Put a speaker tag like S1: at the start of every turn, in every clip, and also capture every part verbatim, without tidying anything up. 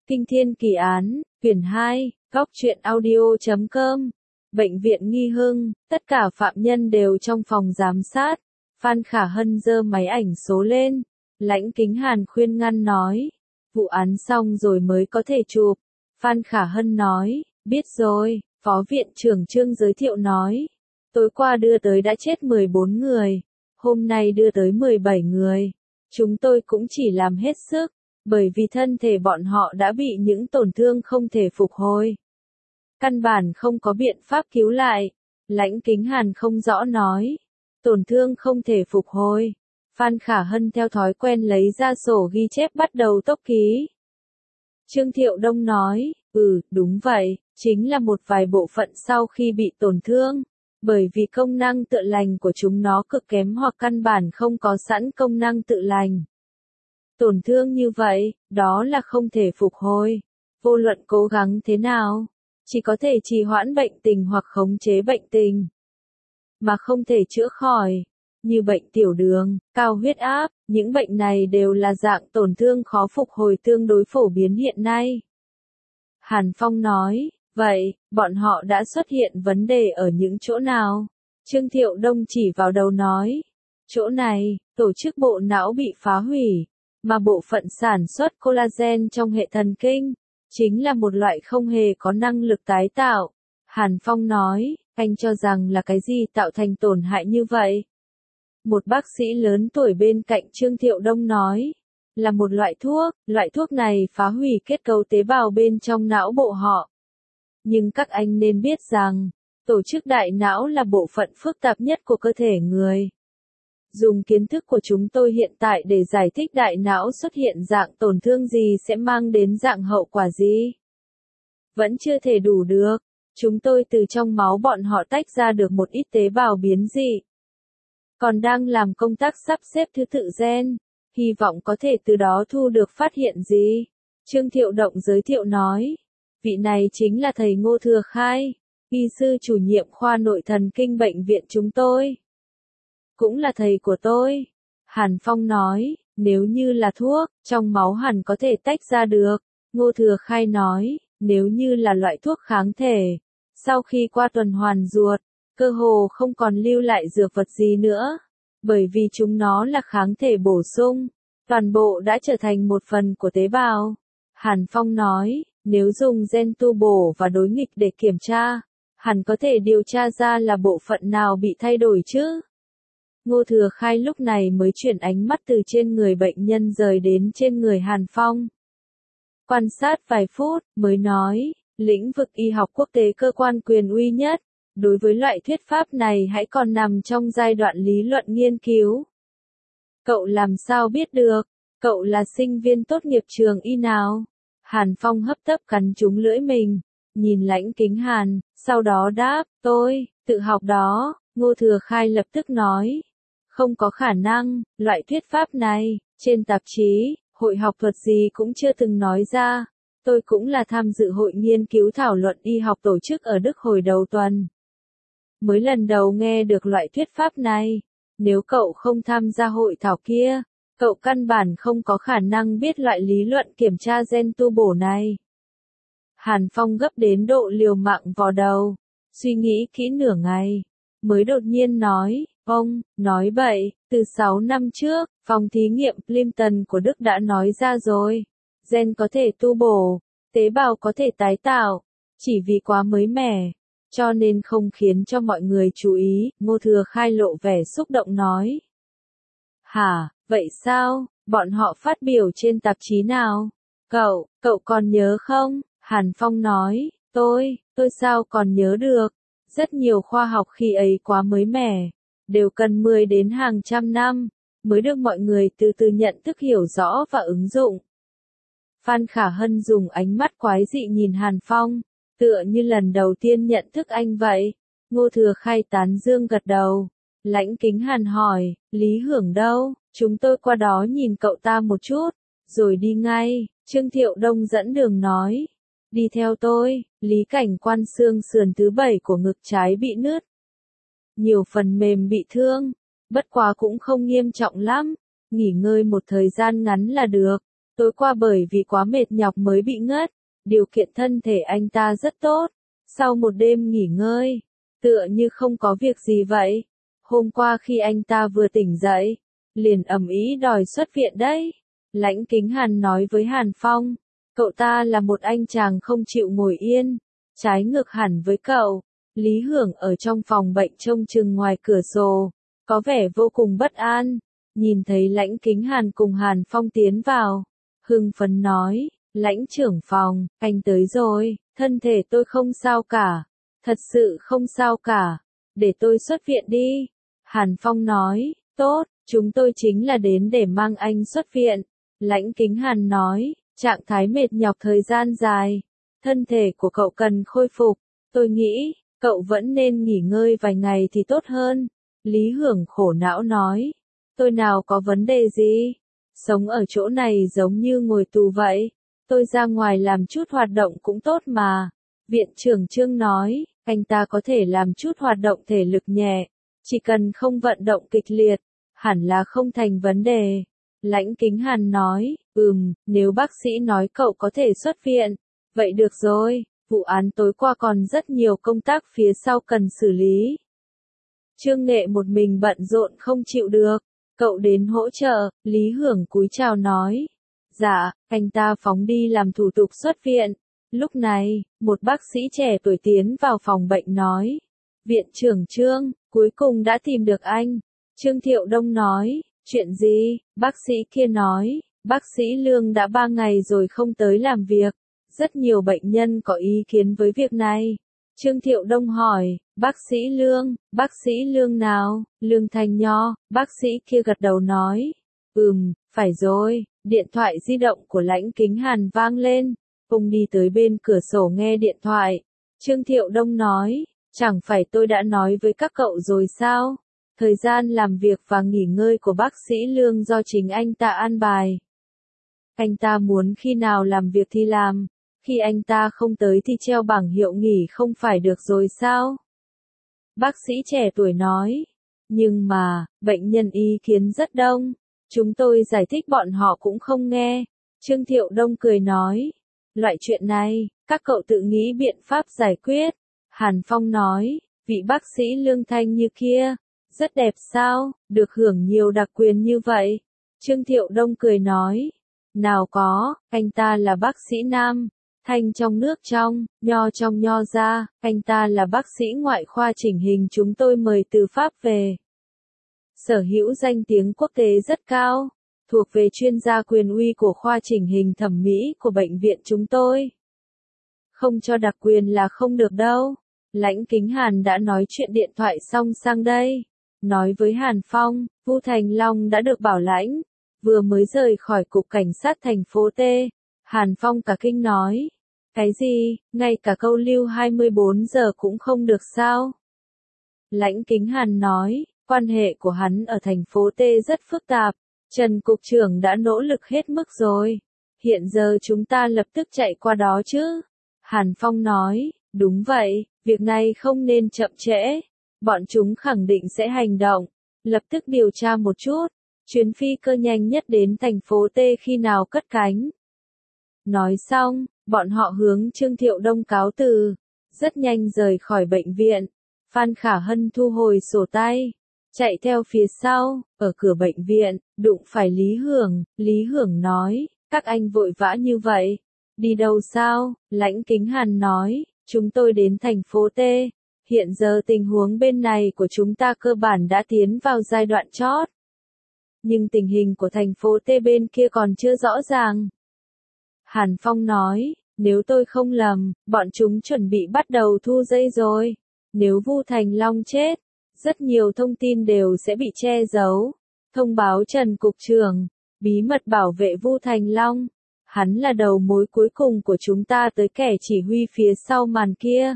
S1: Kinh Thiên Kỳ Án, quyển hai, góc truyện audio chấm com. Bệnh viện Nghi Hưng, tất cả phạm nhân đều trong phòng giám sát. Phan Khả Hân giơ máy ảnh số lên. Lãnh Kính Hàn khuyên ngăn nói. Vụ án xong rồi mới có thể chụp. Phan Khả Hân nói, biết rồi, Phó Viện trưởng Trương giới thiệu nói. Tối qua đưa tới đã chết mười bốn người. Hôm nay đưa tới mười bảy người. Chúng tôi cũng chỉ làm hết sức, bởi vì thân thể bọn họ đã bị những tổn thương không thể phục hồi. Căn bản không có biện pháp cứu lại. Lãnh Kính Hàn không rõ nói. Tổn thương không thể phục hồi. Phan Khả Hân theo thói quen lấy ra sổ ghi chép bắt đầu tốc ký. Trương Thiệu Đông nói, ừ, đúng vậy, chính là một vài bộ phận sau khi bị tổn thương. Bởi vì công năng tự lành của chúng nó cực kém hoặc căn bản không có sẵn công năng tự lành. Tổn thương như vậy, đó là không thể phục hồi. Vô luận cố gắng thế nào, chỉ có thể trì hoãn bệnh tình hoặc khống chế bệnh tình, mà không thể chữa khỏi. Như bệnh tiểu đường, cao huyết áp, những bệnh này đều là dạng tổn thương khó phục hồi tương đối phổ biến hiện nay. Hàn Phong nói, vậy, bọn họ đã xuất hiện vấn đề ở những chỗ nào? Trương Thiệu Đông chỉ vào đầu nói, chỗ này, tổ chức bộ não bị phá hủy, mà bộ phận sản xuất collagen trong hệ thần kinh, chính là một loại không hề có năng lực tái tạo. Hàn Phong nói, anh cho rằng là cái gì tạo thành tổn hại như vậy? Một bác sĩ lớn tuổi bên cạnh Trương Thiệu Đông nói, là một loại thuốc, loại thuốc này phá hủy kết cấu tế bào bên trong não bộ họ. Nhưng các anh nên biết rằng, tổ chức đại não là bộ phận phức tạp nhất của cơ thể người. Dùng kiến thức của chúng tôi hiện tại để giải thích đại não xuất hiện dạng tổn thương gì sẽ mang đến dạng hậu quả gì. Vẫn chưa thể đủ được. Chúng tôi từ trong máu bọn họ tách ra được một ít tế bào biến dị. Còn đang làm công tác sắp xếp thứ tự gen. Hy vọng có thể từ đó thu được phát hiện gì. Trương Thiệu Động giới thiệu nói. Vị này chính là thầy Ngô Thừa Khai, y sư chủ nhiệm khoa nội thần kinh bệnh viện chúng tôi. Cũng là thầy của tôi. Hàn Phong nói, nếu như là thuốc, trong máu hẳn có thể tách ra được. Ngô Thừa Khai nói, nếu như là loại thuốc kháng thể, sau khi qua tuần hoàn ruột, cơ hồ không còn lưu lại dược vật gì nữa. Bởi vì chúng nó là kháng thể bổ sung, toàn bộ đã trở thành một phần của tế bào. Hàn Phong nói, nếu dùng gen tu bổ và đối nghịch để kiểm tra, hẳn có thể điều tra ra là bộ phận nào bị thay đổi chứ. Ngô Thừa Khai lúc này mới chuyển ánh mắt từ trên người bệnh nhân rời đến trên người Hàn Phong. Quan sát vài phút, mới nói, lĩnh vực y học quốc tế cơ quan quyền uy nhất, đối với loại thuyết pháp này hãy còn nằm trong giai đoạn lý luận nghiên cứu. Cậu làm sao biết được, cậu là sinh viên tốt nghiệp trường y nào? Hàn Phong hấp tấp cắn trúng lưỡi mình, nhìn Lãnh Kính Hàn, sau đó đáp, tôi, tự học đó. Ngô Thừa Khai lập tức nói, không có khả năng, loại thuyết pháp này, trên tạp chí, hội học thuật gì cũng chưa từng nói ra. Tôi cũng là tham dự hội nghiên cứu thảo luận y học tổ chức ở Đức hồi đầu tuần. Mới lần đầu nghe được loại thuyết pháp này, nếu cậu không tham gia hội thảo kia, cậu căn bản không có khả năng biết loại lý luận kiểm tra gen tu bổ này. Hàn Phong gấp đến độ liều mạng vò đầu, suy nghĩ kỹ nửa ngày, mới đột nhiên nói, ông, nói bậy, từ sáu năm trước, phòng thí nghiệm Plimpton của Đức đã nói ra rồi, gen có thể tu bổ, tế bào có thể tái tạo, chỉ vì quá mới mẻ, cho nên không khiến cho mọi người chú ý. Ngô Thừa Khai lộ vẻ xúc động nói. Hả, vậy sao, bọn họ phát biểu trên tạp chí nào? Cậu, cậu còn nhớ không? Hàn Phong nói, tôi, tôi sao còn nhớ được, rất nhiều khoa học khi ấy quá mới mẻ, đều cần mười đến hàng trăm năm, mới được mọi người từ từ nhận thức hiểu rõ và ứng dụng. Phan Khả Hân dùng ánh mắt quái dị nhìn Hàn Phong, tựa như lần đầu tiên nhận thức anh vậy. Ngô Thừa Khai tán dương gật đầu. Lãnh Kính Hàn hỏi, Lý Hưởng đâu? Chúng tôi qua đó nhìn cậu ta một chút, rồi đi ngay. Trương Thiệu Đông dẫn đường nói, đi theo tôi. Lý Cảnh Quan xương sườn thứ bảy của ngực trái bị nứt, nhiều phần mềm bị thương, bất quá cũng không nghiêm trọng lắm, nghỉ ngơi một thời gian ngắn là được. Tối qua bởi vì quá mệt nhọc mới bị ngất, điều kiện thân thể anh ta rất tốt. Sau một đêm nghỉ ngơi, tựa như không có việc gì vậy. Hôm qua khi anh ta vừa tỉnh dậy, liền ầm ĩ đòi xuất viện đấy. Lãnh Kính Hàn nói với Hàn Phong, cậu ta là một anh chàng không chịu ngồi yên, trái ngược hẳn với cậu. Lý Hưởng ở trong phòng bệnh trông chừng ngoài cửa sổ, có vẻ vô cùng bất an, nhìn thấy Lãnh Kính Hàn cùng Hàn Phong tiến vào, hưng phấn nói, Lãnh trưởng phòng, anh tới rồi, thân thể tôi không sao cả, thật sự không sao cả, để tôi xuất viện đi. Hàn Phong nói, tốt, chúng tôi chính là đến để mang anh xuất viện. Lãnh Kính Hàn nói, trạng thái mệt nhọc thời gian dài, thân thể của cậu cần khôi phục, tôi nghĩ, cậu vẫn nên nghỉ ngơi vài ngày thì tốt hơn. Lý Hưởng khổ não nói, tôi nào có vấn đề gì, sống ở chỗ này giống như ngồi tù vậy, tôi ra ngoài làm chút hoạt động cũng tốt mà. Viện trưởng Trương nói, anh ta có thể làm chút hoạt động thể lực nhẹ, chỉ cần không vận động kịch liệt, hẳn là không thành vấn đề. Lãnh Kính Hàn nói, ừm, nếu bác sĩ nói cậu có thể xuất viện, vậy được rồi, vụ án tối qua còn rất nhiều công tác phía sau cần xử lý. Trương Nghệ một mình bận rộn không chịu được, cậu đến hỗ trợ. Lý Hưởng cúi chào nói, dạ, anh ta phóng đi làm thủ tục xuất viện. Lúc này, một bác sĩ trẻ tuổi tiến vào phòng bệnh nói, viện trưởng Trương, cuối cùng đã tìm được anh. Trương Thiệu Đông nói, chuyện gì? Bác sĩ kia nói, bác sĩ Lương đã ba ngày rồi không tới làm việc, rất nhiều bệnh nhân có ý kiến với việc này. Trương Thiệu Đông hỏi, bác sĩ Lương, bác sĩ Lương nào? Lương Thanh Nho. Bác sĩ kia gật đầu nói, ừm, phải rồi. Điện thoại di động của Lãnh Kính Hàn vang lên, ông đi tới bên cửa sổ nghe điện thoại. Trương Thiệu Đông nói, chẳng phải tôi đã nói với các cậu rồi sao? Thời gian làm việc và nghỉ ngơi của bác sĩ Lương do chính anh ta an bài. Anh ta muốn khi nào làm việc thì làm, khi anh ta không tới thì treo bảng hiệu nghỉ không phải được rồi sao? Bác sĩ trẻ tuổi nói, nhưng mà, bệnh nhân ý kiến rất đông, chúng tôi giải thích bọn họ cũng không nghe. Trương Thiệu Đông cười nói, loại chuyện này, các cậu tự nghĩ biện pháp giải quyết. Hàn Phong nói, vị bác sĩ Lương Thanh như kia, rất đẹp sao, được hưởng nhiều đặc quyền như vậy. Trương Thiệu Đông cười nói, nào có, anh ta là bác sĩ nam, thanh trong nước trong, nho trong nho ra, anh ta là bác sĩ ngoại khoa chỉnh hình chúng tôi mời từ Pháp về. Sở hữu danh tiếng quốc tế rất cao, thuộc về chuyên gia quyền uy của khoa chỉnh hình thẩm mỹ của bệnh viện chúng tôi. Không cho đặc quyền là không được đâu. Lãnh Kính Hàn đã nói chuyện điện thoại xong sang đây. Nói với Hàn Phong, Vu Thành Long đã được bảo lãnh, vừa mới rời khỏi cục cảnh sát thành phố T. Hàn Phong cả kinh nói, cái gì, ngay cả câu lưu hai mươi bốn giờ cũng không được sao? Lãnh Kính Hàn nói, quan hệ của hắn ở thành phố T rất phức tạp, Trần Cục trưởng đã nỗ lực hết mức rồi, hiện giờ chúng ta lập tức chạy qua đó chứ? Hàn Phong nói, đúng vậy, việc này không nên chậm trễ. Bọn chúng khẳng định sẽ hành động, lập tức điều tra một chút, chuyến phi cơ nhanh nhất đến thành phố T khi nào cất cánh. Nói xong, bọn họ hướng Trương Thiệu Đông cáo từ, rất nhanh rời khỏi bệnh viện. Phan Khả Hân thu hồi sổ tay, chạy theo phía sau, ở cửa bệnh viện, đụng phải Lý Hưởng. Lý Hưởng nói, các anh vội vã như vậy, đi đâu sao? Lãnh Kính Hàn nói, chúng tôi đến thành phố T. Hiện giờ tình huống bên này của chúng ta cơ bản đã tiến vào giai đoạn chót. Nhưng tình hình của thành phố T bên kia còn chưa rõ ràng. Hàn Phong nói, nếu tôi không lầm, bọn chúng chuẩn bị bắt đầu thu dây rồi. Nếu Vu Thành Long chết, rất nhiều thông tin đều sẽ bị che giấu. Thông báo Trần Cục trưởng, bí mật bảo vệ Vu Thành Long. Hắn là đầu mối cuối cùng của chúng ta tới kẻ chỉ huy phía sau màn kia.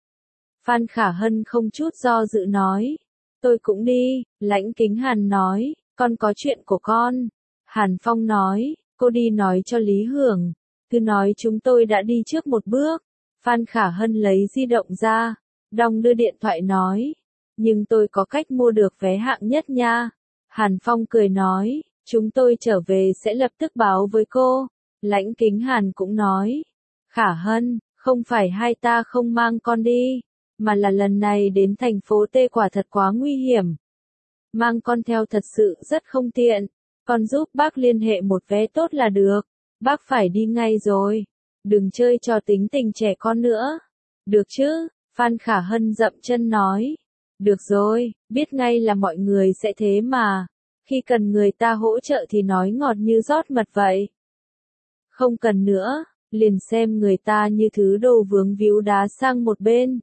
S1: Phan Khả Hân không chút do dự nói, tôi cũng đi. Lãnh Kính Hàn nói, con có chuyện của con. Hàn Phong nói, cô đi nói cho Lý Hưởng, cứ nói chúng tôi đã đi trước một bước. Phan Khả Hân lấy di động ra, đong đưa điện thoại nói, nhưng tôi có cách mua được vé hạng nhất nha. Hàn Phong cười nói, chúng tôi trở về sẽ lập tức báo với cô. Lãnh Kính Hàn cũng nói, Khả Hân, không phải hai ta không mang con đi, mà là lần này đến thành phố T quả thật quá nguy hiểm. Mang con theo thật sự rất không tiện, con giúp bác liên hệ một vé tốt là được, bác phải đi ngay rồi, đừng chơi trò tính tình trẻ con nữa. Được chứ, Phan Khả Hân dậm chân nói. Được rồi, biết ngay là mọi người sẽ thế mà, khi cần người ta hỗ trợ thì nói ngọt như rót mật vậy. Không cần nữa, liền xem người ta như thứ đồ vướng víu đá sang một bên.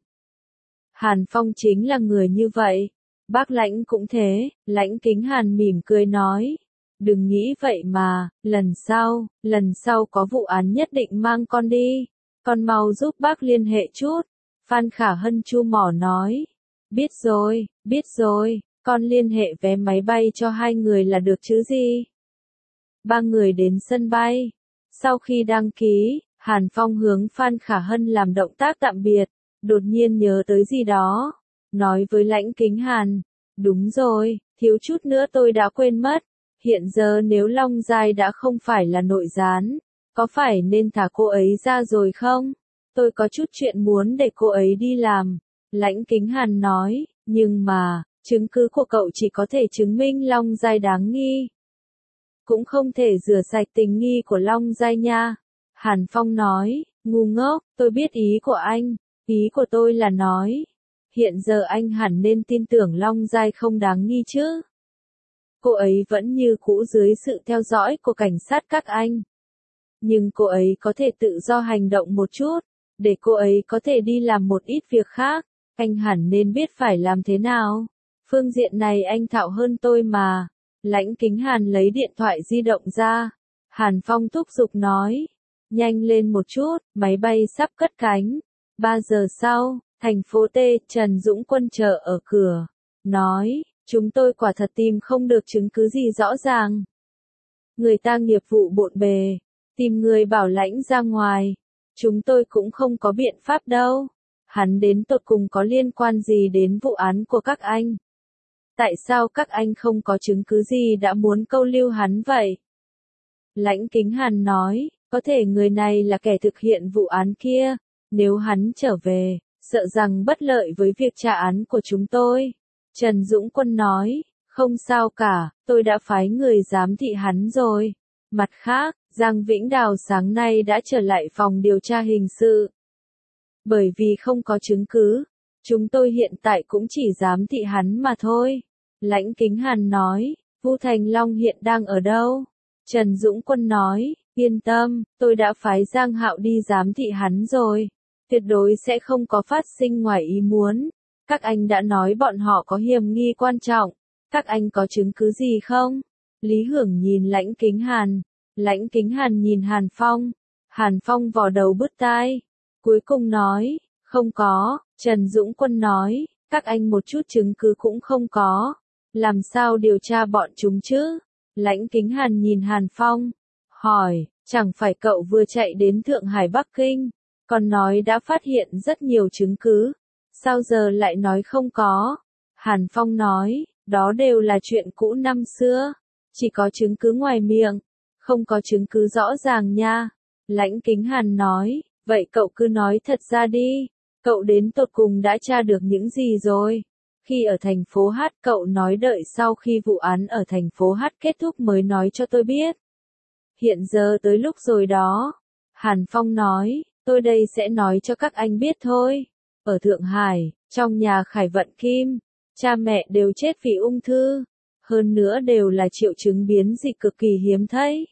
S1: Hàn Phong chính là người như vậy. Bác Lãnh cũng thế, Lãnh Kính Hàn mỉm cười nói. Đừng nghĩ vậy mà, lần sau, lần sau có vụ án nhất định mang con đi. Con mau giúp bác liên hệ chút. Phan Khả Hân chu mỏ nói. Biết rồi, biết rồi, con liên hệ vé máy bay cho hai người là được chứ gì. Ba người đến sân bay. Sau khi đăng ký, Hàn Phong hướng Phan Khả Hân làm động tác tạm biệt, đột nhiên nhớ tới gì đó. Nói với Lãnh Kính Hàn, đúng rồi, thiếu chút nữa tôi đã quên mất. Hiện giờ nếu Long Giai đã không phải là nội gián, có phải nên thả cô ấy ra rồi không? Tôi có chút chuyện muốn để cô ấy đi làm. Lãnh Kính Hàn nói, nhưng mà, chứng cứ của cậu chỉ có thể chứng minh Long Giai đáng nghi. Cũng không thể rửa sạch tình nghi của Long Giai nha. Hàn Phong nói, ngu ngốc, tôi biết ý của anh. Ý của tôi là nói, hiện giờ anh hẳn nên tin tưởng Long Giai không đáng nghi chứ. Cô ấy vẫn như cũ dưới sự theo dõi của cảnh sát các anh. Nhưng cô ấy có thể tự do hành động một chút, để cô ấy có thể đi làm một ít việc khác. Anh hẳn nên biết phải làm thế nào. Phương diện này anh thạo hơn tôi mà. Lãnh Kính Hàn lấy điện thoại di động ra. Hàn Phong thúc giục nói. Nhanh lên một chút, máy bay sắp cất cánh. Ba giờ sau, thành phố T, Trần Dũng Quân chờ ở cửa. Nói, chúng tôi quả thật tìm không được chứng cứ gì rõ ràng. Người ta nghiệp vụ bộn bề, tìm người bảo lãnh ra ngoài. Chúng tôi cũng không có biện pháp đâu. Hắn đến tột cùng có liên quan gì đến vụ án của các anh? Tại sao các anh không có chứng cứ gì đã muốn câu lưu hắn vậy? Lãnh Kính Hàn nói, có thể người này là kẻ thực hiện vụ án kia. Nếu hắn trở về, sợ rằng bất lợi với việc trả án của chúng tôi. Trần Dũng Quân nói, không sao cả, tôi đã phái người giám thị hắn rồi. Mặt khác, Giang Vĩnh Đào sáng nay đã trở lại phòng điều tra hình sự. Bởi vì không có chứng cứ, chúng tôi hiện tại cũng chỉ giám thị hắn mà thôi. Lãnh Kính Hàn nói, Vu Thành Long hiện đang ở đâu? Trần Dũng Quân nói, yên tâm, tôi đã phái Giang Hạo đi giám thị hắn rồi. Tuyệt đối sẽ không có phát sinh ngoài ý muốn. Các anh đã nói bọn họ có hiểm nghi quan trọng. Các anh có chứng cứ gì không? Lý Hưởng nhìn Lãnh Kính Hàn. Lãnh Kính Hàn nhìn Hàn Phong. Hàn Phong vò đầu bứt tai. Cuối cùng nói, không có. Trần Dũng Quân nói, các anh một chút chứng cứ cũng không có. Làm sao điều tra bọn chúng chứ? Lãnh Kính Hàn nhìn Hàn Phong. Hỏi, chẳng phải cậu vừa chạy đến Thượng Hải Bắc Kinh, còn nói đã phát hiện rất nhiều chứng cứ. Sao giờ lại nói không có? Hàn Phong nói, đó đều là chuyện cũ năm xưa. Chỉ có chứng cứ ngoài miệng, không có chứng cứ rõ ràng nha. Lãnh Kính Hàn nói, vậy cậu cứ nói thật ra đi. Cậu đến tột cùng đã tra được những gì rồi? Khi ở thành phố H cậu nói đợi sau khi vụ án ở thành phố H kết thúc mới nói cho tôi biết. Hiện giờ tới lúc rồi đó. Hàn Phong nói, tôi đây sẽ nói cho các anh biết thôi. Ở Thượng Hải, trong nhà Khải Vận Kim, cha mẹ đều chết vì ung thư. Hơn nữa đều là triệu chứng biến dịch cực kỳ hiếm thấy.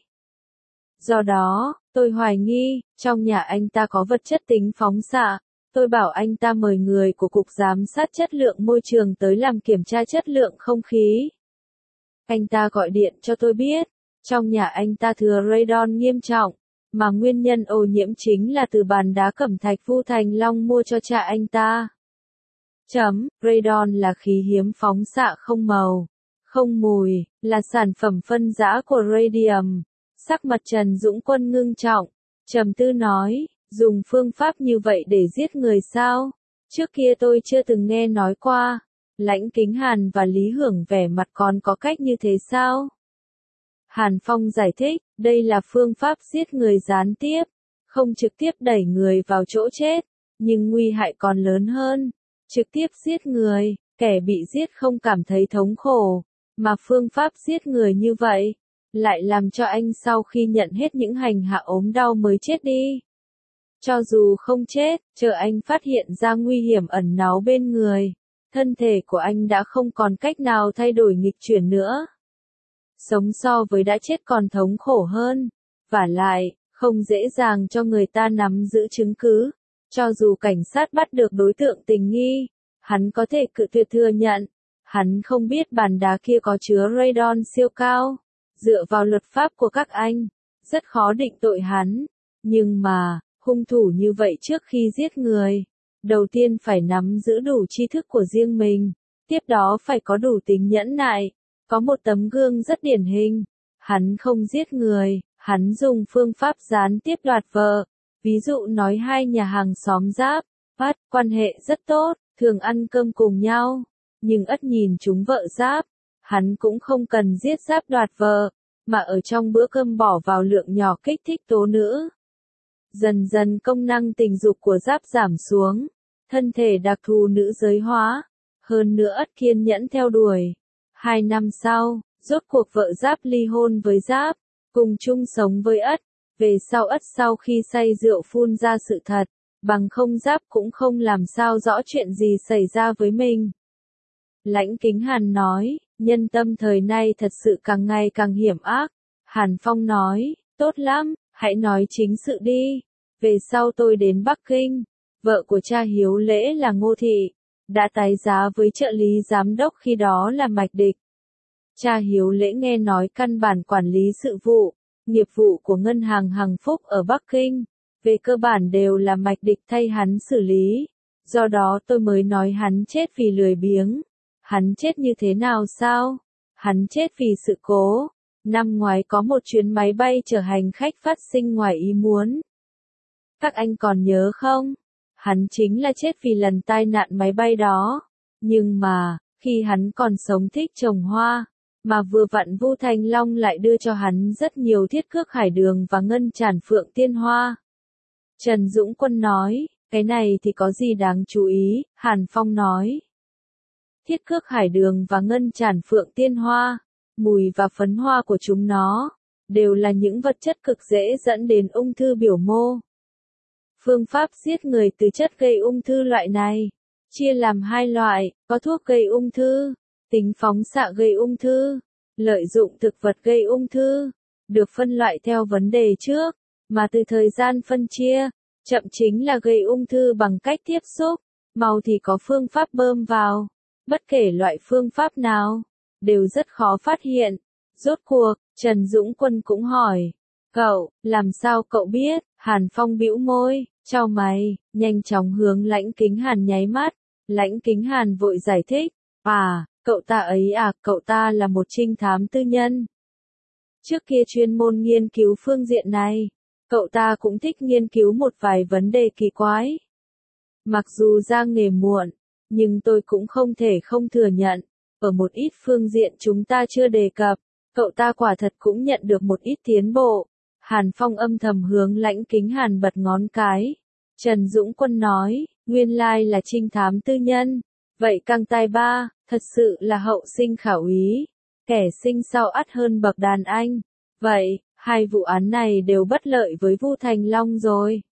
S1: Do đó, tôi hoài nghi, trong nhà anh ta có vật chất tính phóng xạ. Tôi bảo anh ta mời người của Cục Giám sát Chất lượng Môi trường tới làm kiểm tra chất lượng không khí. Anh ta gọi điện cho tôi biết, trong nhà anh ta thừa radon nghiêm trọng, mà nguyên nhân ô nhiễm chính là từ bàn đá cẩm thạch Vu Thành Long mua cho cha anh ta. Chấm, radon là khí hiếm phóng xạ không màu, không mùi, là sản phẩm phân rã của radium. Sắc mặt Trần Dũng Quân ngưng trọng, trầm tư nói, dùng phương pháp như vậy để giết người sao? Trước kia tôi chưa từng nghe nói qua. Lãnh Kính Hàn và Lý Hưởng vẻ mặt còn có cách như thế sao? Hàn Phong giải thích, đây là phương pháp giết người gián tiếp, không trực tiếp đẩy người vào chỗ chết, nhưng nguy hại còn lớn hơn. Trực tiếp giết người, kẻ bị giết không cảm thấy thống khổ, mà phương pháp giết người như vậy, lại làm cho anh sau khi nhận hết những hành hạ ốm đau mới chết đi. Cho dù không chết, chờ anh phát hiện ra nguy hiểm ẩn náu bên người, thân thể của anh đã không còn cách nào thay đổi nghịch chuyển nữa. Sống so với đã chết còn thống khổ hơn, vả lại, không dễ dàng cho người ta nắm giữ chứng cứ. Cho dù cảnh sát bắt được đối tượng tình nghi, hắn có thể cự tuyệt thừa nhận. Hắn không biết bàn đá kia có chứa radon siêu cao. Dựa vào luật pháp của các anh, rất khó định tội hắn. Nhưng mà, hung thủ như vậy trước khi giết người, đầu tiên phải nắm giữ đủ tri thức của riêng mình, tiếp đó phải có đủ tính nhẫn nại. Có một tấm gương rất điển hình, hắn không giết người, hắn dùng phương pháp gián tiếp đoạt vợ. Ví dụ nói hai nhà hàng xóm giáp, Ất, quan hệ rất tốt, thường ăn cơm cùng nhau, nhưng Ất nhìn chúng vợ giáp, hắn cũng không cần giết giáp đoạt vợ, mà ở trong bữa cơm bỏ vào lượng nhỏ kích thích tố nữ. Dần dần công năng tình dục của giáp giảm xuống, thân thể đặc thù nữ giới hóa, hơn nữa Ất kiên nhẫn theo đuổi. Hai năm sau, rốt cuộc vợ giáp ly hôn với giáp, cùng chung sống với Ất. Về sau Ất sau khi say rượu phun ra sự thật, bằng không giáp cũng không làm sao rõ chuyện gì xảy ra với mình. Lãnh Kính Hàn nói, nhân tâm thời nay thật sự càng ngày càng hiểm ác. Hàn Phong nói, tốt lắm, hãy nói chính sự đi. Về sau tôi đến Bắc Kinh, vợ của cha Hiếu Lễ là Ngô Thị, đã tái giá với trợ lý giám đốc khi đó là Mạch Địch. Cha Hiếu Lễ nghe nói căn bản quản lý sự vụ, nghiệp vụ của ngân hàng Hằng Phúc ở Bắc Kinh, về cơ bản đều là Mạch Địch thay hắn xử lý. Do đó tôi mới nói hắn chết vì lười biếng. Hắn chết như thế nào sao? Hắn chết vì sự cố. Năm ngoái có một chuyến máy bay chở hành khách phát sinh ngoài ý muốn. Các anh còn nhớ không? Hắn chính là chết vì lần tai nạn máy bay đó. Nhưng mà, khi hắn còn sống thích trồng hoa, mà vừa vặn Vu Thành Long lại đưa cho hắn rất nhiều thiết cước hải đường và ngân tràn phượng tiên hoa. Trần Dũng Quân nói, cái này thì có gì đáng chú ý, Hàn Phong nói. Thiết cước hải đường và ngân tràn phượng tiên hoa, mùi và phấn hoa của chúng nó, đều là những vật chất cực dễ dẫn đến ung thư biểu mô. Phương pháp giết người từ chất gây ung thư loại này, chia làm hai loại, có thuốc gây ung thư, tính phóng xạ gây ung thư, lợi dụng thực vật gây ung thư, được phân loại theo vấn đề trước, mà từ thời gian phân chia, chậm chính là gây ung thư bằng cách tiếp xúc, mau thì có phương pháp bơm vào, bất kể loại phương pháp nào, đều rất khó phát hiện. Rốt cuộc, Trần Dũng Quân cũng hỏi, cậu, làm sao cậu biết? Hàn Phong bĩu môi, chau mày, nhanh chóng hướng Lãnh Kính Hàn nháy mắt, Lãnh Kính Hàn vội giải thích, à, cậu ta ấy à, cậu ta là một trinh thám tư nhân. Trước kia chuyên môn nghiên cứu phương diện này, cậu ta cũng thích nghiên cứu một vài vấn đề kỳ quái. Mặc dù ra nghề muộn, nhưng tôi cũng không thể không thừa nhận, ở một ít phương diện chúng ta chưa đề cập, cậu ta quả thật cũng nhận được một ít tiến bộ. Hàn Phong âm thầm hướng Lãnh Kính Hàn bật ngón cái. Trần Dũng Quân nói, nguyên lai là trinh thám tư nhân. Vậy Cang Tai Ba, thật sự là hậu sinh khảo úy, kẻ sinh sau ắt hơn bậc đàn anh. Vậy, hai vụ án này đều bất lợi với Vu Thành Long rồi.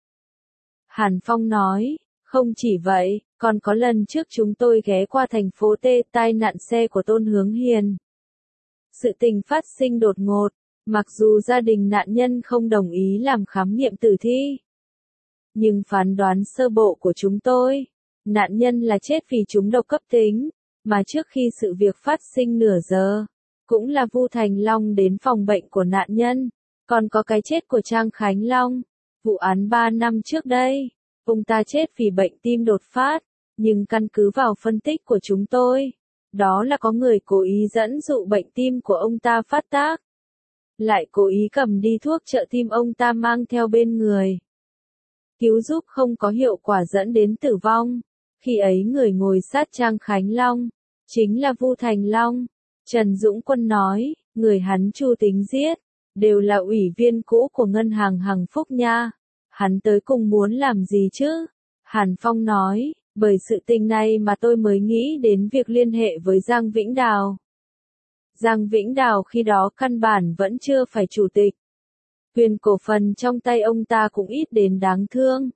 S1: Hàn Phong nói, không chỉ vậy, còn có lần trước chúng tôi ghé qua thành phố T, tai nạn xe của Tôn Hướng Hiền. Sự tình phát sinh đột ngột, mặc dù gia đình nạn nhân không đồng ý làm khám nghiệm tử thi. Nhưng phán đoán sơ bộ của chúng tôi, nạn nhân là chết vì trúng độc cấp tính, mà trước khi sự việc phát sinh nửa giờ, cũng là Vu Thành Long đến phòng bệnh của nạn nhân, còn có cái chết của Trang Khánh Long, vụ án ba năm trước đây, ông ta chết vì bệnh tim đột phát, nhưng căn cứ vào phân tích của chúng tôi, đó là có người cố ý dẫn dụ bệnh tim của ông ta phát tác, lại cố ý cầm đi thuốc trợ tim ông ta mang theo bên người. Cứu giúp không có hiệu quả dẫn đến tử vong. Khi ấy người ngồi sát Trang Khánh Long, chính là Vu Thành Long. Trần Dũng Quân nói, người hắn Chu tính giết, đều là ủy viên cũ của ngân hàng Hằng Phúc nha. Hắn tới cùng muốn làm gì chứ? Hàn Phong nói, bởi sự tình này mà tôi mới nghĩ đến việc liên hệ với Giang Vĩnh Đào. Giang Vĩnh Đào khi đó căn bản vẫn chưa phải chủ tịch. Quyền cổ phần trong tay ông ta cũng ít đến đáng thương.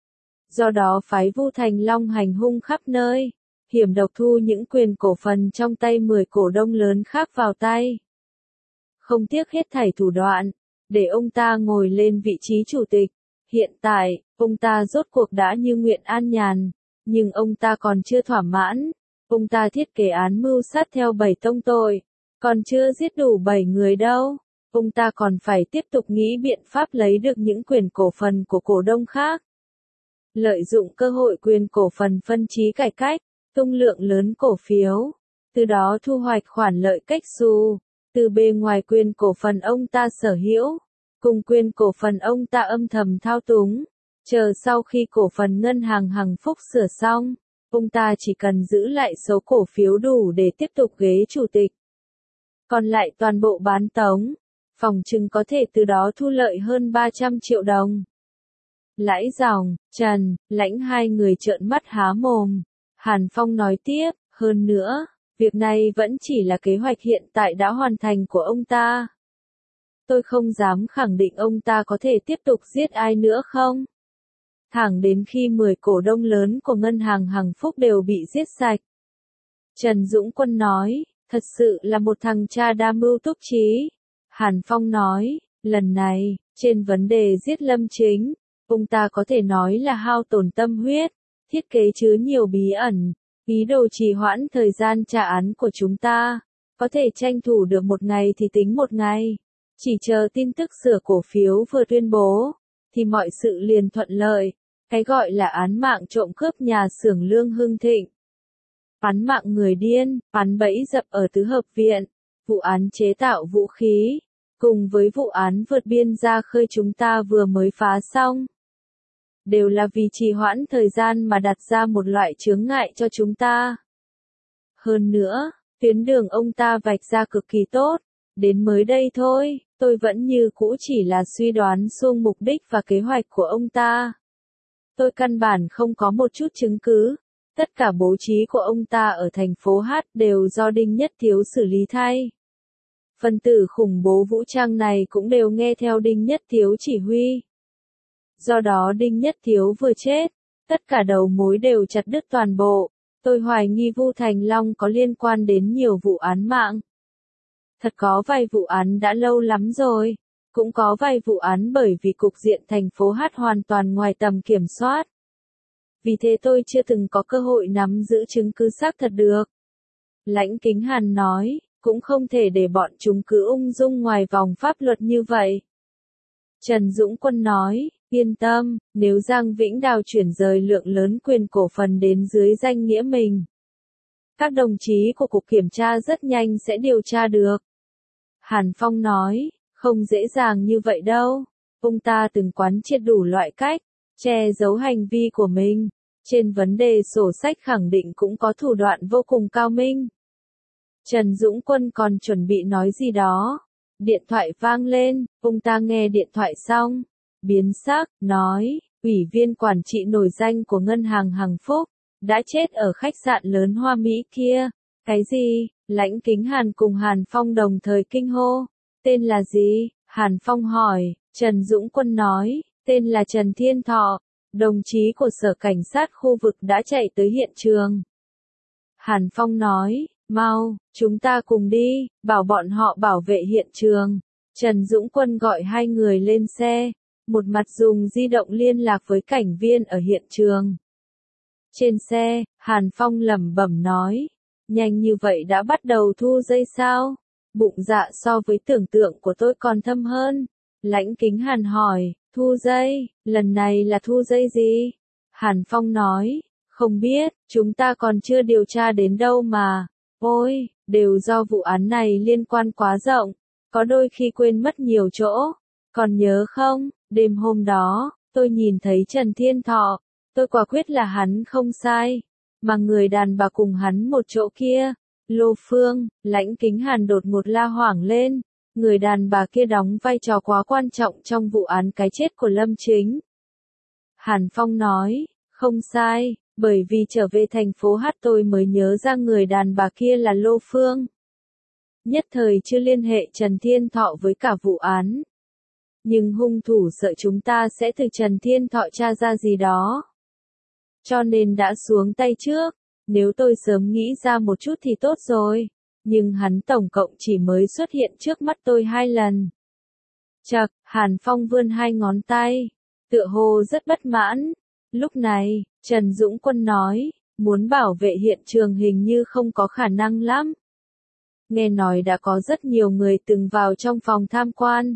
S1: Do đó phái Vu Thành Long hành hung khắp nơi, hiểm độc thu những quyền cổ phần trong tay mười cổ đông lớn khác vào tay. Không tiếc hết thảy thủ đoạn, để ông ta ngồi lên vị trí chủ tịch. Hiện tại, ông ta rốt cuộc đã như nguyện an nhàn, nhưng ông ta còn chưa thỏa mãn. Ông ta thiết kế án mưu sát theo bảy tông tội, còn chưa giết đủ bảy người đâu. Ông ta còn phải tiếp tục nghĩ biện pháp lấy được những quyền cổ phần của cổ đông khác. Lợi dụng cơ hội quyền cổ phần phân trí cải cách, tung lượng lớn cổ phiếu, từ đó thu hoạch khoản lợi cách xù, từ bề ngoài quyền cổ phần ông ta sở hữu, cùng quyền cổ phần ông ta âm thầm thao túng, chờ sau khi cổ phần ngân hàng Hằng Phúc sửa xong, ông ta chỉ cần giữ lại số cổ phiếu đủ để tiếp tục ghế chủ tịch. Còn lại toàn bộ bán tống, phòng trừng có thể từ đó thu lợi hơn ba trăm triệu đồng. Lãi dòng, Trần, Lãnh hai người trợn mắt há mồm. Hàn Phong nói tiếp, hơn nữa, việc này vẫn chỉ là kế hoạch hiện tại đã hoàn thành của ông ta. Tôi không dám khẳng định ông ta có thể tiếp tục giết ai nữa không? Thẳng đến khi mười cổ đông lớn của ngân hàng Hằng Phúc đều bị giết sạch. Trần Dũng Quân nói, thật sự là một thằng cha đa mưu túc trí. Hàn Phong nói, lần này, trên vấn đề giết Lâm Chính, ông ta có thể nói là hao tổn tâm huyết, thiết kế chứa nhiều bí ẩn, ý đồ trì hoãn thời gian trả án của chúng ta. Có thể tranh thủ được một ngày thì tính một ngày. Chỉ chờ tin tức sửa cổ phiếu vừa tuyên bố, thì mọi sự liền thuận lợi. Cái gọi là án mạng trộm cướp nhà xưởng Lương Hưng Thịnh, án mạng người điên, án bẫy dập ở tứ hợp viện, vụ án chế tạo vũ khí, cùng với vụ án vượt biên ra khơi chúng ta vừa mới phá xong. Đều là vì trì hoãn thời gian mà đặt ra một loại chướng ngại cho chúng ta. Hơn nữa, tuyến đường ông ta vạch ra cực kỳ tốt, đến mới đây thôi, tôi vẫn như cũ chỉ là suy đoán xuông mục đích và kế hoạch của ông ta. Tôi căn bản không có một chút chứng cứ. Tất cả bố trí của ông ta ở thành phố Hát đều do Đinh Nhất Thiếu xử lý thay. Phần tử khủng bố vũ trang này cũng đều nghe theo Đinh Nhất Thiếu chỉ huy. Do đó Đinh Nhất Thiếu vừa chết, tất cả đầu mối đều chặt đứt toàn bộ. Tôi hoài nghi Vu Thành Long có liên quan đến nhiều vụ án mạng. Thật có vài vụ án đã lâu lắm rồi, cũng có vài vụ án bởi vì cục diện thành phố Hát hoàn toàn ngoài tầm kiểm soát. Vì thế tôi chưa từng có cơ hội nắm giữ chứng cứ xác thật được. Lãnh Kính Hàn nói, cũng không thể để bọn chúng cứ ung dung ngoài vòng pháp luật như vậy. Trần Dũng Quân nói, yên tâm, nếu Giang Vĩnh Đào chuyển rời lượng lớn quyền cổ phần đến dưới danh nghĩa mình, các đồng chí của Cục Kiểm tra rất nhanh sẽ điều tra được. Hàn Phong nói, không dễ dàng như vậy đâu. Ông ta từng quán triệt đủ loại cách, che giấu hành vi của mình. Trên vấn đề sổ sách khẳng định cũng có thủ đoạn vô cùng cao minh. Trần Dũng Quân còn chuẩn bị nói gì đó. Điện thoại vang lên, ông ta nghe điện thoại xong, biến sắc, nói, ủy viên quản trị nổi danh của ngân hàng Hằng Phúc, đã chết ở khách sạn lớn Hoa Mỹ kia. Cái gì? Lãnh Kính Hàn cùng Hàn Phong đồng thời kinh hô. Tên là gì? Hàn Phong hỏi. Trần Dũng Quân nói, tên là Trần Thiên Thọ. Đồng chí của sở cảnh sát khu vực đã chạy tới hiện trường. Hàn Phong nói, mau, chúng ta cùng đi, bảo bọn họ bảo vệ hiện trường. Trần Dũng Quân gọi hai người lên xe, một mặt dùng di động liên lạc với cảnh viên ở hiện trường. Trên xe, Hàn Phong lẩm bẩm nói, nhanh như vậy đã bắt đầu thu dây sao? Bụng dạ so với tưởng tượng của tôi còn thâm hơn. Lãnh Kính Hàn hỏi, thu dây, lần này là thu dây gì? Hàn Phong nói, không biết, chúng ta còn chưa điều tra đến đâu mà. Ôi, đều do vụ án này liên quan quá rộng, có đôi khi quên mất nhiều chỗ. Còn nhớ không, đêm hôm đó, tôi nhìn thấy Trần Thiên Thọ, tôi quả quyết là hắn không sai, mà người đàn bà cùng hắn một chỗ kia, Lô Phương, Lãnh Kính Hàn đột ngột la hoảng lên. Người đàn bà kia đóng vai trò quá quan trọng trong vụ án cái chết của Lâm Chính. Hàn Phong nói, không sai, bởi vì trở về thành phố Hát tôi mới nhớ ra người đàn bà kia là Lô Phương. Nhất thời chưa liên hệ Trần Thiên Thọ với cả vụ án. Nhưng hung thủ sợ chúng ta sẽ từ Trần Thiên Thọ tra ra gì đó. Cho nên đã xuống tay trước, nếu tôi sớm nghĩ ra một chút thì tốt rồi. Nhưng hắn tổng cộng chỉ mới xuất hiện trước mắt tôi hai lần. Chậc, Hàn Phong vươn hai ngón tay, tựa hồ rất bất mãn. Lúc này, Trần Dũng Quân nói, muốn bảo vệ hiện trường hình như không có khả năng lắm. Nghe nói đã có rất nhiều người từng vào trong phòng tham quan.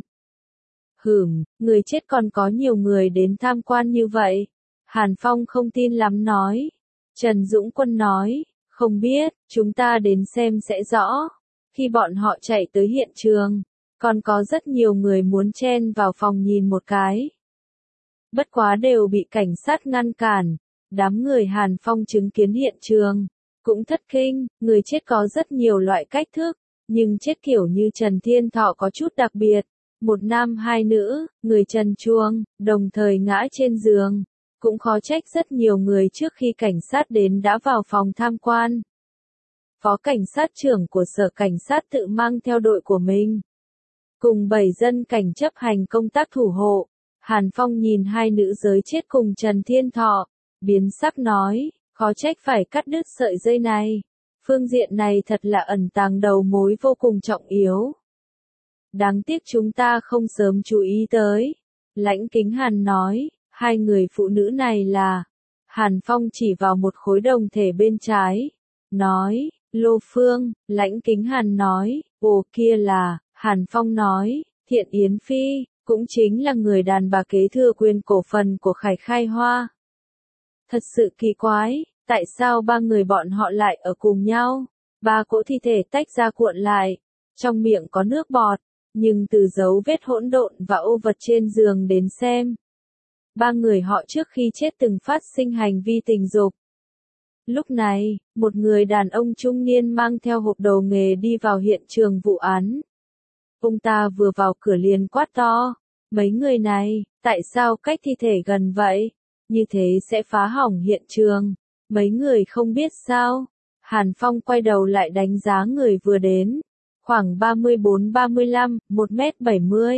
S1: Hửm, người chết còn có nhiều người đến tham quan như vậy. Hàn Phong không tin lắm nói. Trần Dũng Quân nói, không biết, chúng ta đến xem sẽ rõ. Khi bọn họ chạy tới hiện trường, còn có rất nhiều người muốn chen vào phòng nhìn một cái. Bất quá đều bị cảnh sát ngăn cản. Đám người Hàn Phong chứng kiến hiện trường, cũng thất kinh, người chết có rất nhiều loại cách thức, nhưng chết kiểu như Trần Thiên Thọ có chút đặc biệt. Một nam hai nữ, người trần truồng, đồng thời ngã trên giường. Cũng khó trách rất nhiều người trước khi cảnh sát đến đã vào phòng tham quan. Phó cảnh sát trưởng của sở cảnh sát tự mang theo đội của mình. Cùng bảy dân cảnh chấp hành công tác thủ hộ. Hàn Phong nhìn hai nữ giới chết cùng Trần Thiên Thọ. Biến sắc nói, khó trách phải cắt đứt sợi dây này. Phương diện này thật là ẩn tàng đầu mối vô cùng trọng yếu. Đáng tiếc chúng ta không sớm chú ý tới. Lãnh Kính Hàn nói, hai người phụ nữ này là. Hàn Phong chỉ vào một khối đồng thể bên trái. Nói, Lô Phương, Lãnh Kính Hàn nói, ồ kia là. Hàn Phong nói, Thiện Yến Phi, cũng chính là người đàn bà kế thừa quyền cổ phần của Khải Khai Hoa. Thật sự kỳ quái, tại sao ba người bọn họ lại ở cùng nhau? Ba cỗ thi thể tách ra cuộn lại, trong miệng có nước bọt, nhưng từ dấu vết hỗn độn và ô vật trên giường đến xem. Ba người họ trước khi chết từng phát sinh hành vi tình dục. Lúc này, một người đàn ông trung niên mang theo hộp đồ nghề đi vào hiện trường vụ án. Ông ta vừa vào cửa liền quát to, mấy người này, tại sao cách thi thể gần vậy? Như thế sẽ phá hỏng hiện trường. Mấy người không biết sao? Hàn Phong quay đầu lại đánh giá người vừa đến. Khoảng ba mươi bốn ba mươi lăm, một mét bảy mươi.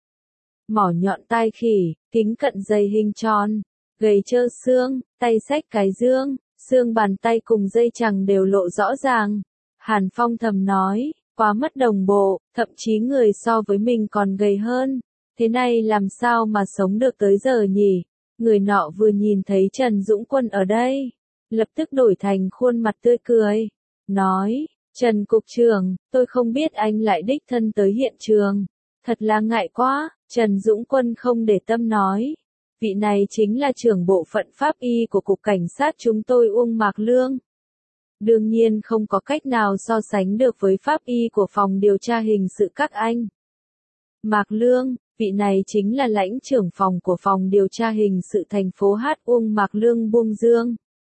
S1: Mỏ nhọn tai khỉ, kính cận dày hình tròn, gầy trơ xương, tay xách cái dương, xương bàn tay cùng dây chằng đều lộ rõ ràng. Hàn Phong thầm nói, quá mất đồng bộ, thậm chí người so với mình còn gầy hơn. Thế này làm sao mà sống được tới giờ nhỉ? Người nọ vừa nhìn thấy Trần Dũng Quân ở đây, lập tức đổi thành khuôn mặt tươi cười. Nói, Trần Cục trưởng, tôi không biết anh lại đích thân tới hiện trường. Thật là ngại quá, Trần Dũng Quân không để tâm nói. Vị này chính là trưởng bộ phận pháp y của Cục Cảnh sát chúng tôi Uông Mạc Lương. Đương nhiên không có cách nào so sánh được với pháp y của phòng điều tra hình sự các anh. Mạc Lương, vị này chính là lãnh trưởng phòng của phòng điều tra hình sự thành phố Hát. Uông Mạc Lương buông dương.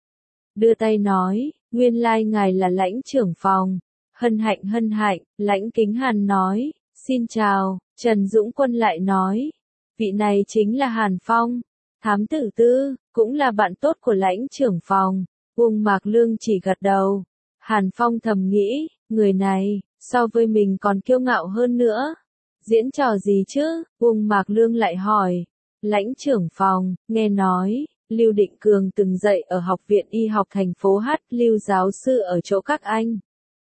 S1: Đưa tay nói, nguyên lai ngài là lãnh trưởng phòng. Hân hạnh hân hạnh, Lãnh Kính Hàn nói, xin chào. Trần Dũng Quân lại nói, vị này chính là Hàn Phong, thám tử tư, cũng là bạn tốt của lãnh trưởng phòng. Uông Mạc Lương chỉ gật đầu. Hàn Phong thầm nghĩ, người này, so với mình còn kiêu ngạo hơn nữa. Diễn trò gì chứ? Uông Mạc Lương lại hỏi. Lãnh trưởng phòng, nghe nói, Lưu Định Cường từng dạy ở Học viện Y học thành phố Hát. Lưu giáo sư ở chỗ các anh.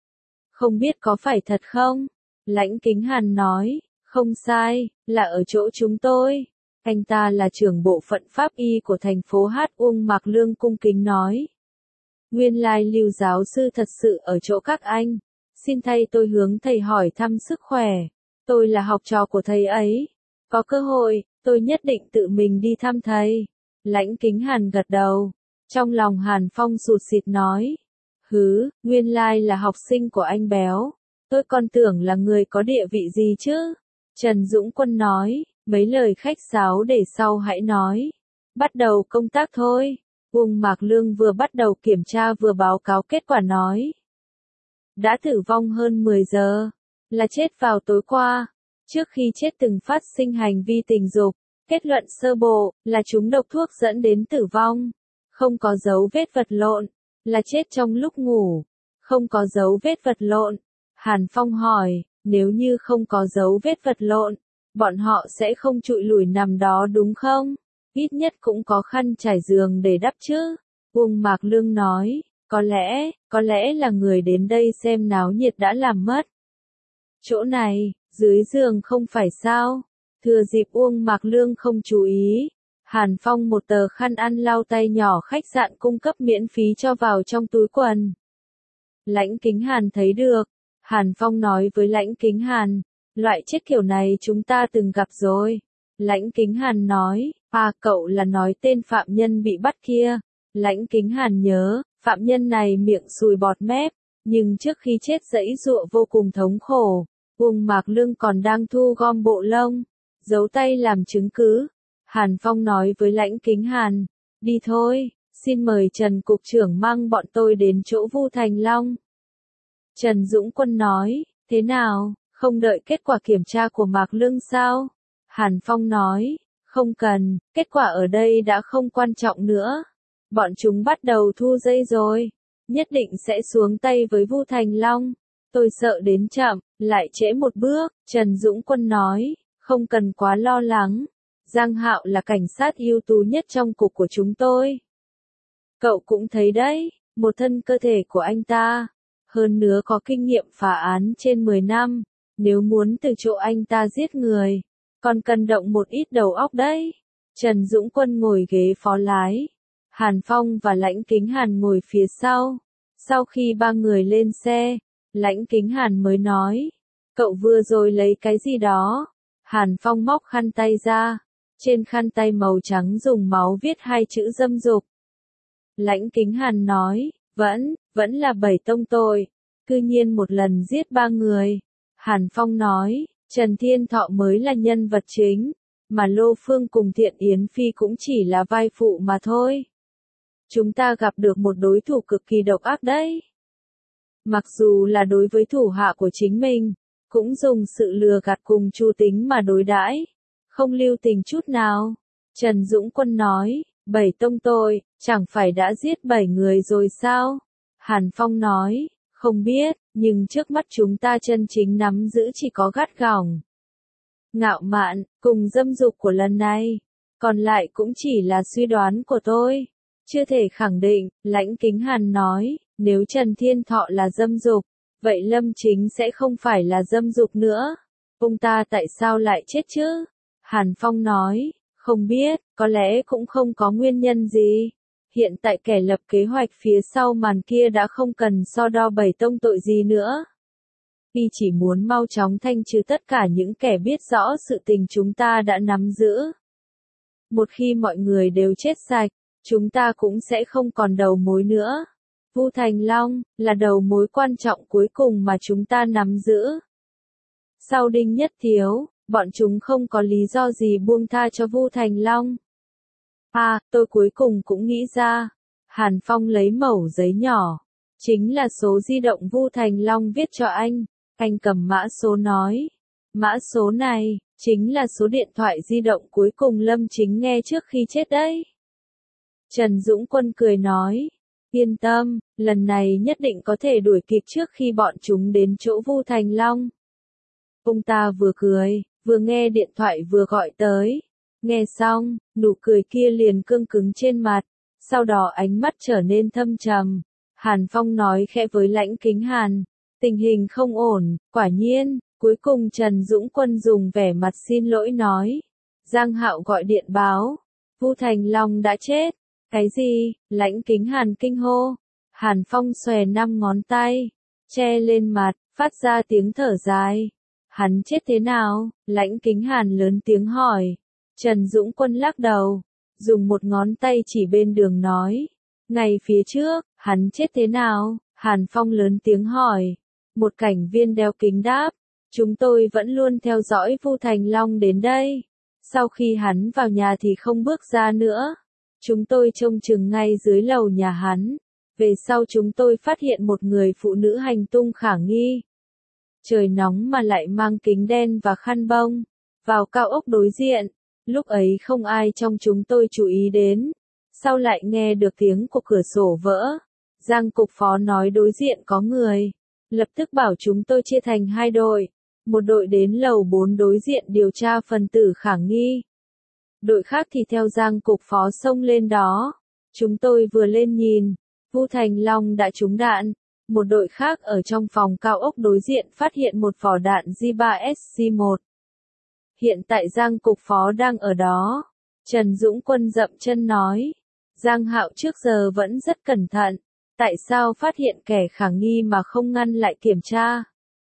S1: Không biết có phải thật không? Lãnh Kính Hàn nói, không sai, là ở chỗ chúng tôi. Anh ta là trưởng bộ phận pháp y của thành phố Hát. Uông Mạc Lương cung kính nói. Nguyên lai Lưu giáo sư thật sự ở chỗ các anh. Xin thay tôi hướng thầy hỏi thăm sức khỏe. Tôi là học trò của thầy ấy. Có cơ hội, tôi nhất định tự mình đi thăm thầy. Lãnh Kính Hàn gật đầu. Trong lòng Hàn Phong sụt sịt nói. Hứ, nguyên lai là học sinh của anh béo. Tôi còn tưởng là người có địa vị gì chứ. Trần Dũng Quân nói, mấy lời khách sáo để sau hãy nói. Bắt đầu công tác thôi. Uông Mạc Lương vừa bắt đầu kiểm tra vừa báo cáo kết quả nói. đã tử vong hơn mười giờ, là chết vào tối qua. Trước khi chết từng phát sinh hành vi tình dục, kết luận sơ bộ là trúng độc thuốc dẫn đến tử vong. Không có dấu vết vật lộn, là chết trong lúc ngủ. Không có dấu vết vật lộn. Hàn Phong hỏi, nếu như không có dấu vết vật lộn, bọn họ sẽ không trụi lủi nằm đó đúng không? Ít nhất cũng có khăn trải giường để đắp chứ. Uông Mạc Lương nói, có lẽ, có lẽ là người đến đây xem náo nhiệt đã làm mất. Chỗ này, dưới giường không phải sao? Thừa dịp Uông Mạc Lương không chú ý, Hàn Phong một tờ khăn ăn lau tay nhỏ khách sạn cung cấp miễn phí cho vào trong túi quần. Lãnh Kính Hàn thấy được, Hàn Phong nói với Lãnh Kính Hàn, loại chết kiểu này chúng ta từng gặp rồi. Lãnh Kính Hàn nói, à cậu là nói tên phạm nhân bị bắt kia. Lãnh Kính Hàn nhớ, phạm nhân này miệng sùi bọt mép, nhưng trước khi chết giãy giụa vô cùng thống khổ. Uông Mạc Lương còn đang thu gom bộ lông, giấu tay làm chứng cứ. Hàn Phong nói với Lãnh Kính Hàn, đi thôi, xin mời Trần Cục trưởng mang bọn tôi đến chỗ Vu Thành Long. Trần Dũng Quân nói, thế nào, không đợi kết quả kiểm tra của Mạc Lương sao? Hàn Phong nói, không cần, kết quả ở đây đã không quan trọng nữa. Bọn chúng bắt đầu thu dây rồi, nhất định sẽ xuống tay với Vu Thành Long. Tôi sợ đến chậm, lại trễ một bước. Trần Dũng Quân nói, không cần quá lo lắng. Giang Hạo là cảnh sát ưu tú nhất trong cục của chúng tôi. Cậu cũng thấy đấy, một thân cơ thể của anh ta, hơn nữa có kinh nghiệm phá án trên mười năm. Nếu muốn từ chỗ anh ta giết người, còn cần động một ít đầu óc đấy. Trần Dũng Quân ngồi ghế phó lái, Hàn Phong và Lãnh Kính Hàn ngồi phía sau. Sau khi ba người lên xe, Lãnh Kính Hàn mới nói, cậu vừa rồi lấy cái gì đó? Hàn Phong móc khăn tay ra, trên khăn tay màu trắng dùng máu viết hai chữ dâm dục. Lãnh Kính Hàn nói, vẫn, vẫn là bảy tông tội, cư nhiên một lần giết ba người. Hàn Phong nói, Trần Thiên Thọ mới là nhân vật chính, mà Lô Phương cùng Thiện Yến Phi cũng chỉ là vai phụ mà thôi. Chúng ta gặp được một đối thủ cực kỳ độc ác đấy. Mặc dù là đối với thủ hạ của chính mình, cũng dùng sự lừa gạt cùng chu tính mà đối đãi, không lưu tình chút nào. Trần Dũng Quân nói, bảy tông tội, chẳng phải đã giết bảy người rồi sao? Hàn Phong nói, không biết, nhưng trước mắt chúng ta chân chính nắm giữ chỉ có gắt gỏng, ngạo mạn, cùng dâm dục của lần này. Còn lại cũng chỉ là suy đoán của tôi. Chưa thể khẳng định, Lãnh Kính Hàn nói, nếu Trần Thiên Thọ là dâm dục, vậy Lâm Chính sẽ không phải là dâm dục nữa. Ông ta tại sao lại chết chứ? Hàn Phong nói, không biết, có lẽ cũng không có nguyên nhân gì. Hiện tại kẻ lập kế hoạch phía sau màn kia đã không cần so đo bảy tông tội gì nữa. Y chỉ muốn mau chóng thanh trừ tất cả những kẻ biết rõ sự tình chúng ta đã nắm giữ. Một khi mọi người đều chết sạch, chúng ta cũng sẽ không còn đầu mối nữa. Vu Thành Long là đầu mối quan trọng cuối cùng mà chúng ta nắm giữ. Sau Đinh Nhất Thiếu, bọn chúng không có lý do gì buông tha cho Vu Thành Long. À, tôi cuối cùng cũng nghĩ ra. Hàn Phong lấy mẩu giấy nhỏ, chính là số di động Vu Thành Long viết cho anh. Anh cầm mã số nói, mã số này chính là số điện thoại di động cuối cùng Lâm Chính nghe trước khi chết đấy. Trần Dũng Quân cười nói, yên tâm, lần này nhất định có thể đuổi kịp trước khi bọn chúng đến chỗ Vu Thành Long. Ông ta vừa cười, vừa nghe điện thoại vừa gọi tới. Nghe xong, nụ cười kia liền cương cứng trên mặt, sau đó ánh mắt trở nên thâm trầm. Hàn Phong nói khẽ với Lãnh Kính Hàn, tình hình không ổn. Quả nhiên, cuối cùng Trần Dũng Quân dùng vẻ mặt xin lỗi nói, Giang Hạo gọi điện báo, Vu Thành Long đã chết. Cái gì? Lãnh Kính Hàn kinh hô. Hàn Phong xòe năm ngón tay, che lên mặt, phát ra tiếng thở dài. Hắn chết thế nào? Lãnh Kính Hàn lớn tiếng hỏi. Trần Dũng Quân lắc đầu, dùng một ngón tay chỉ bên đường nói, ngày phía trước, hắn chết thế nào? Hàn Phong lớn tiếng hỏi. Một cảnh viên đeo kính đáp, chúng tôi vẫn luôn theo dõi Vu Thành Long đến đây. Sau khi hắn vào nhà thì không bước ra nữa. Chúng tôi trông chừng ngay dưới lầu nhà hắn. Về sau chúng tôi phát hiện một người phụ nữ hành tung khả nghi. Trời nóng mà lại mang kính đen và khăn bông, vào cao ốc đối diện. Lúc ấy không ai trong chúng tôi chú ý đến. Sau lại nghe được tiếng của cửa sổ vỡ. Giang cục phó nói đối diện có người. Lập tức bảo chúng tôi chia thành hai đội. Một đội đến lầu bốn đối diện điều tra phần tử khả nghi. Đội khác thì theo Giang cục phó xông lên đó. Chúng tôi vừa lên nhìn, Vu Thành Long đã trúng đạn. Một đội khác ở trong phòng cao ốc đối diện phát hiện một vỏ đạn G ba S C một. Hiện tại Giang cục phó đang ở đó. Trần Dũng Quân dậm chân nói. Giang Hạo trước giờ vẫn rất cẩn thận. Tại sao phát hiện kẻ khả nghi mà không ngăn lại kiểm tra?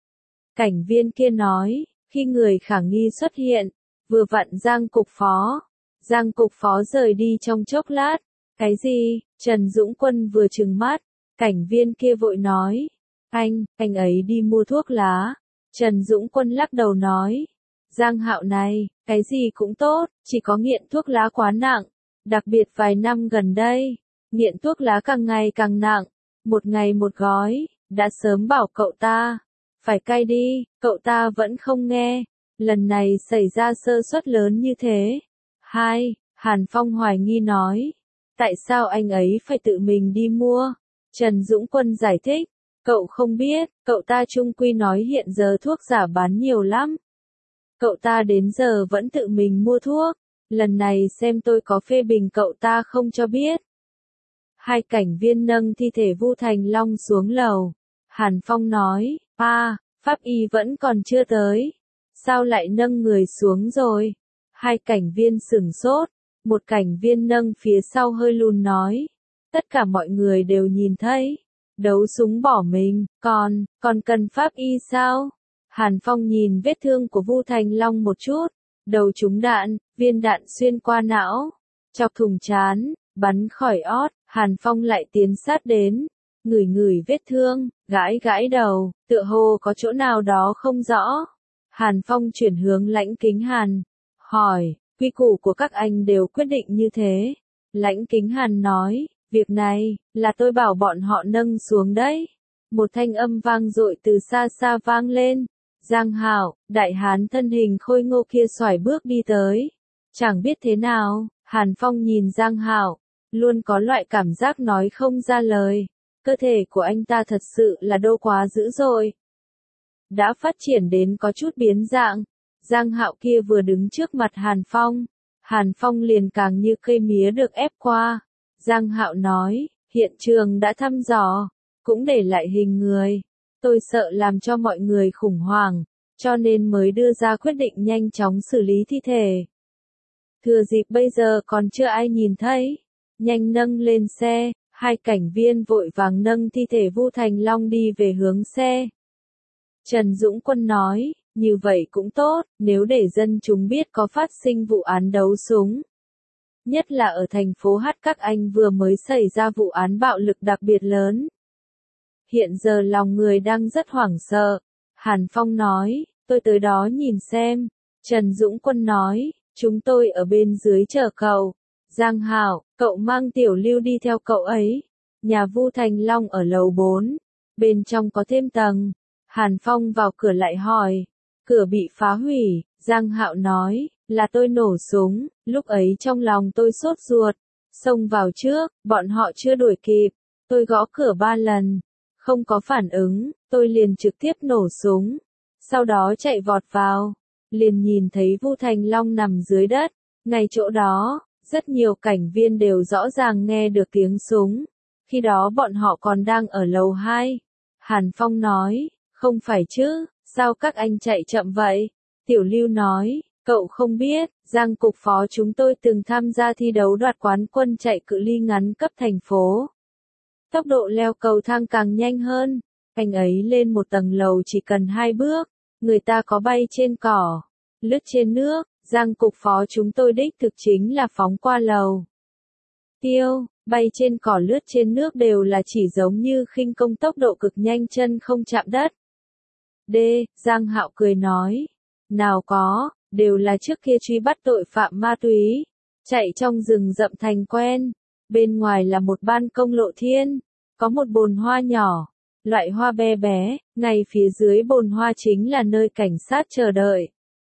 S1: Cảnh viên kia nói, khi người khả nghi xuất hiện, vừa vặn Giang cục phó. Giang cục phó rời đi trong chốc lát. Cái gì? Trần Dũng Quân vừa trừng mắt. Cảnh viên kia vội nói. Anh, anh ấy đi mua thuốc lá. Trần Dũng Quân lắc đầu nói. Giang Hạo này, cái gì cũng tốt, chỉ có nghiện thuốc lá quá nặng. Đặc biệt vài năm gần đây, nghiện thuốc lá càng ngày càng nặng. Một ngày một gói, đã sớm bảo cậu ta. Phải cai đi, cậu ta vẫn không nghe. Lần này xảy ra sơ suất lớn như thế. Hai, Hàn Phong hoài nghi nói. Tại sao anh ấy phải tự mình đi mua? Trần Dũng Quân giải thích. Cậu không biết, cậu ta chung quy nói hiện giờ thuốc giả bán nhiều lắm. Cậu ta đến giờ vẫn tự mình mua thuốc. Lần này xem tôi có phê bình cậu ta không cho biết. Hai cảnh viên nâng thi thể Vu Thành Long xuống lầu. Hàn Phong nói, a, pháp y vẫn còn chưa tới. Sao lại nâng người xuống rồi? Hai cảnh viên sửng sốt. Một cảnh viên nâng phía sau hơi lùn nói. Tất cả mọi người đều nhìn thấy. Đấu súng bỏ mình, còn, còn cần pháp y sao? Hàn Phong nhìn vết thương của Vu Thành Long một chút. Đầu trúng đạn, viên đạn xuyên qua não. Chọc thủng trán, bắn khỏi ót. Hàn Phong lại tiến sát đến. Ngửi ngửi vết thương, gãi gãi đầu, tựa hồ có chỗ nào đó không rõ. Hàn Phong chuyển hướng Lãnh Kính Hàn. Hỏi, quy củ của các anh đều quyết định như thế. Lãnh Kính Hàn nói, việc này, là tôi bảo bọn họ nâng xuống đấy. Một thanh âm vang dội từ xa xa vang lên. Giang Hạo, đại hán thân hình khôi ngô kia xoải bước đi tới. Chẳng biết thế nào, Hàn Phong nhìn Giang Hạo, luôn có loại cảm giác nói không ra lời. Cơ thể của anh ta thật sự là đâu quá dữ dội. Đã phát triển đến có chút biến dạng. Giang Hạo kia vừa đứng trước mặt Hàn Phong. Hàn Phong liền càng như cây mía được ép qua. Giang Hạo nói, hiện trường đã thăm dò, cũng để lại hình người. Tôi sợ làm cho mọi người khủng hoảng, cho nên mới đưa ra quyết định nhanh chóng xử lý thi thể. Thừa dịp bây giờ còn chưa ai nhìn thấy. Nhanh nâng lên xe, hai cảnh viên vội vàng nâng thi thể Vu Thành Long đi về hướng xe. Trần Dũng Quân nói, như vậy cũng tốt, nếu để dân chúng biết có phát sinh vụ án đấu súng. Nhất là ở thành phố H các anh vừa mới xảy ra vụ án bạo lực đặc biệt lớn. Hiện giờ lòng người đang rất hoảng sợ. Hàn Phong nói, tôi tới đó nhìn xem. Trần Dũng Quân nói, chúng tôi ở bên dưới chờ cậu. Giang Hạo, cậu mang Tiểu Lưu đi theo cậu ấy. Nhà Vu Thành Long ở lầu bốn. Bên trong có thêm tầng. Hàn Phong vào cửa lại hỏi. Cửa bị phá hủy. Giang Hạo nói, là tôi nổ súng. Lúc ấy trong lòng tôi sốt ruột. Xông vào trước, bọn họ chưa đuổi kịp. Tôi gõ cửa ba lần. Không có phản ứng, tôi liền trực tiếp nổ súng. Sau đó chạy vọt vào. Liền nhìn thấy Vu Thành Long nằm dưới đất. Ngay chỗ đó, rất nhiều cảnh viên đều rõ ràng nghe được tiếng súng. Khi đó bọn họ còn đang ở lầu hai. Hàn Phong nói, không phải chứ, sao các anh chạy chậm vậy? Tiểu Lưu nói, cậu không biết, Giang cục phó chúng tôi từng tham gia thi đấu đoạt quán quân chạy cự ly ngắn cấp thành phố. Tốc độ leo cầu thang càng nhanh hơn. Anh ấy lên một tầng lầu chỉ cần hai bước. Người ta có bay trên cỏ, lướt trên nước. Giang cục phó chúng tôi đích thực chính là phóng qua lầu. Tiêu, bay trên cỏ lướt trên nước đều là chỉ giống như khinh công tốc độ cực nhanh chân không chạm đất. D, Giang Hạo cười nói. Nào có, đều là trước kia truy bắt tội phạm ma túy. Chạy trong rừng rậm thành quen. Bên ngoài là một ban công lộ thiên. có một bồn hoa nhỏ, loại hoa bé bé, ngay phía dưới bồn hoa chính là nơi cảnh sát chờ đợi.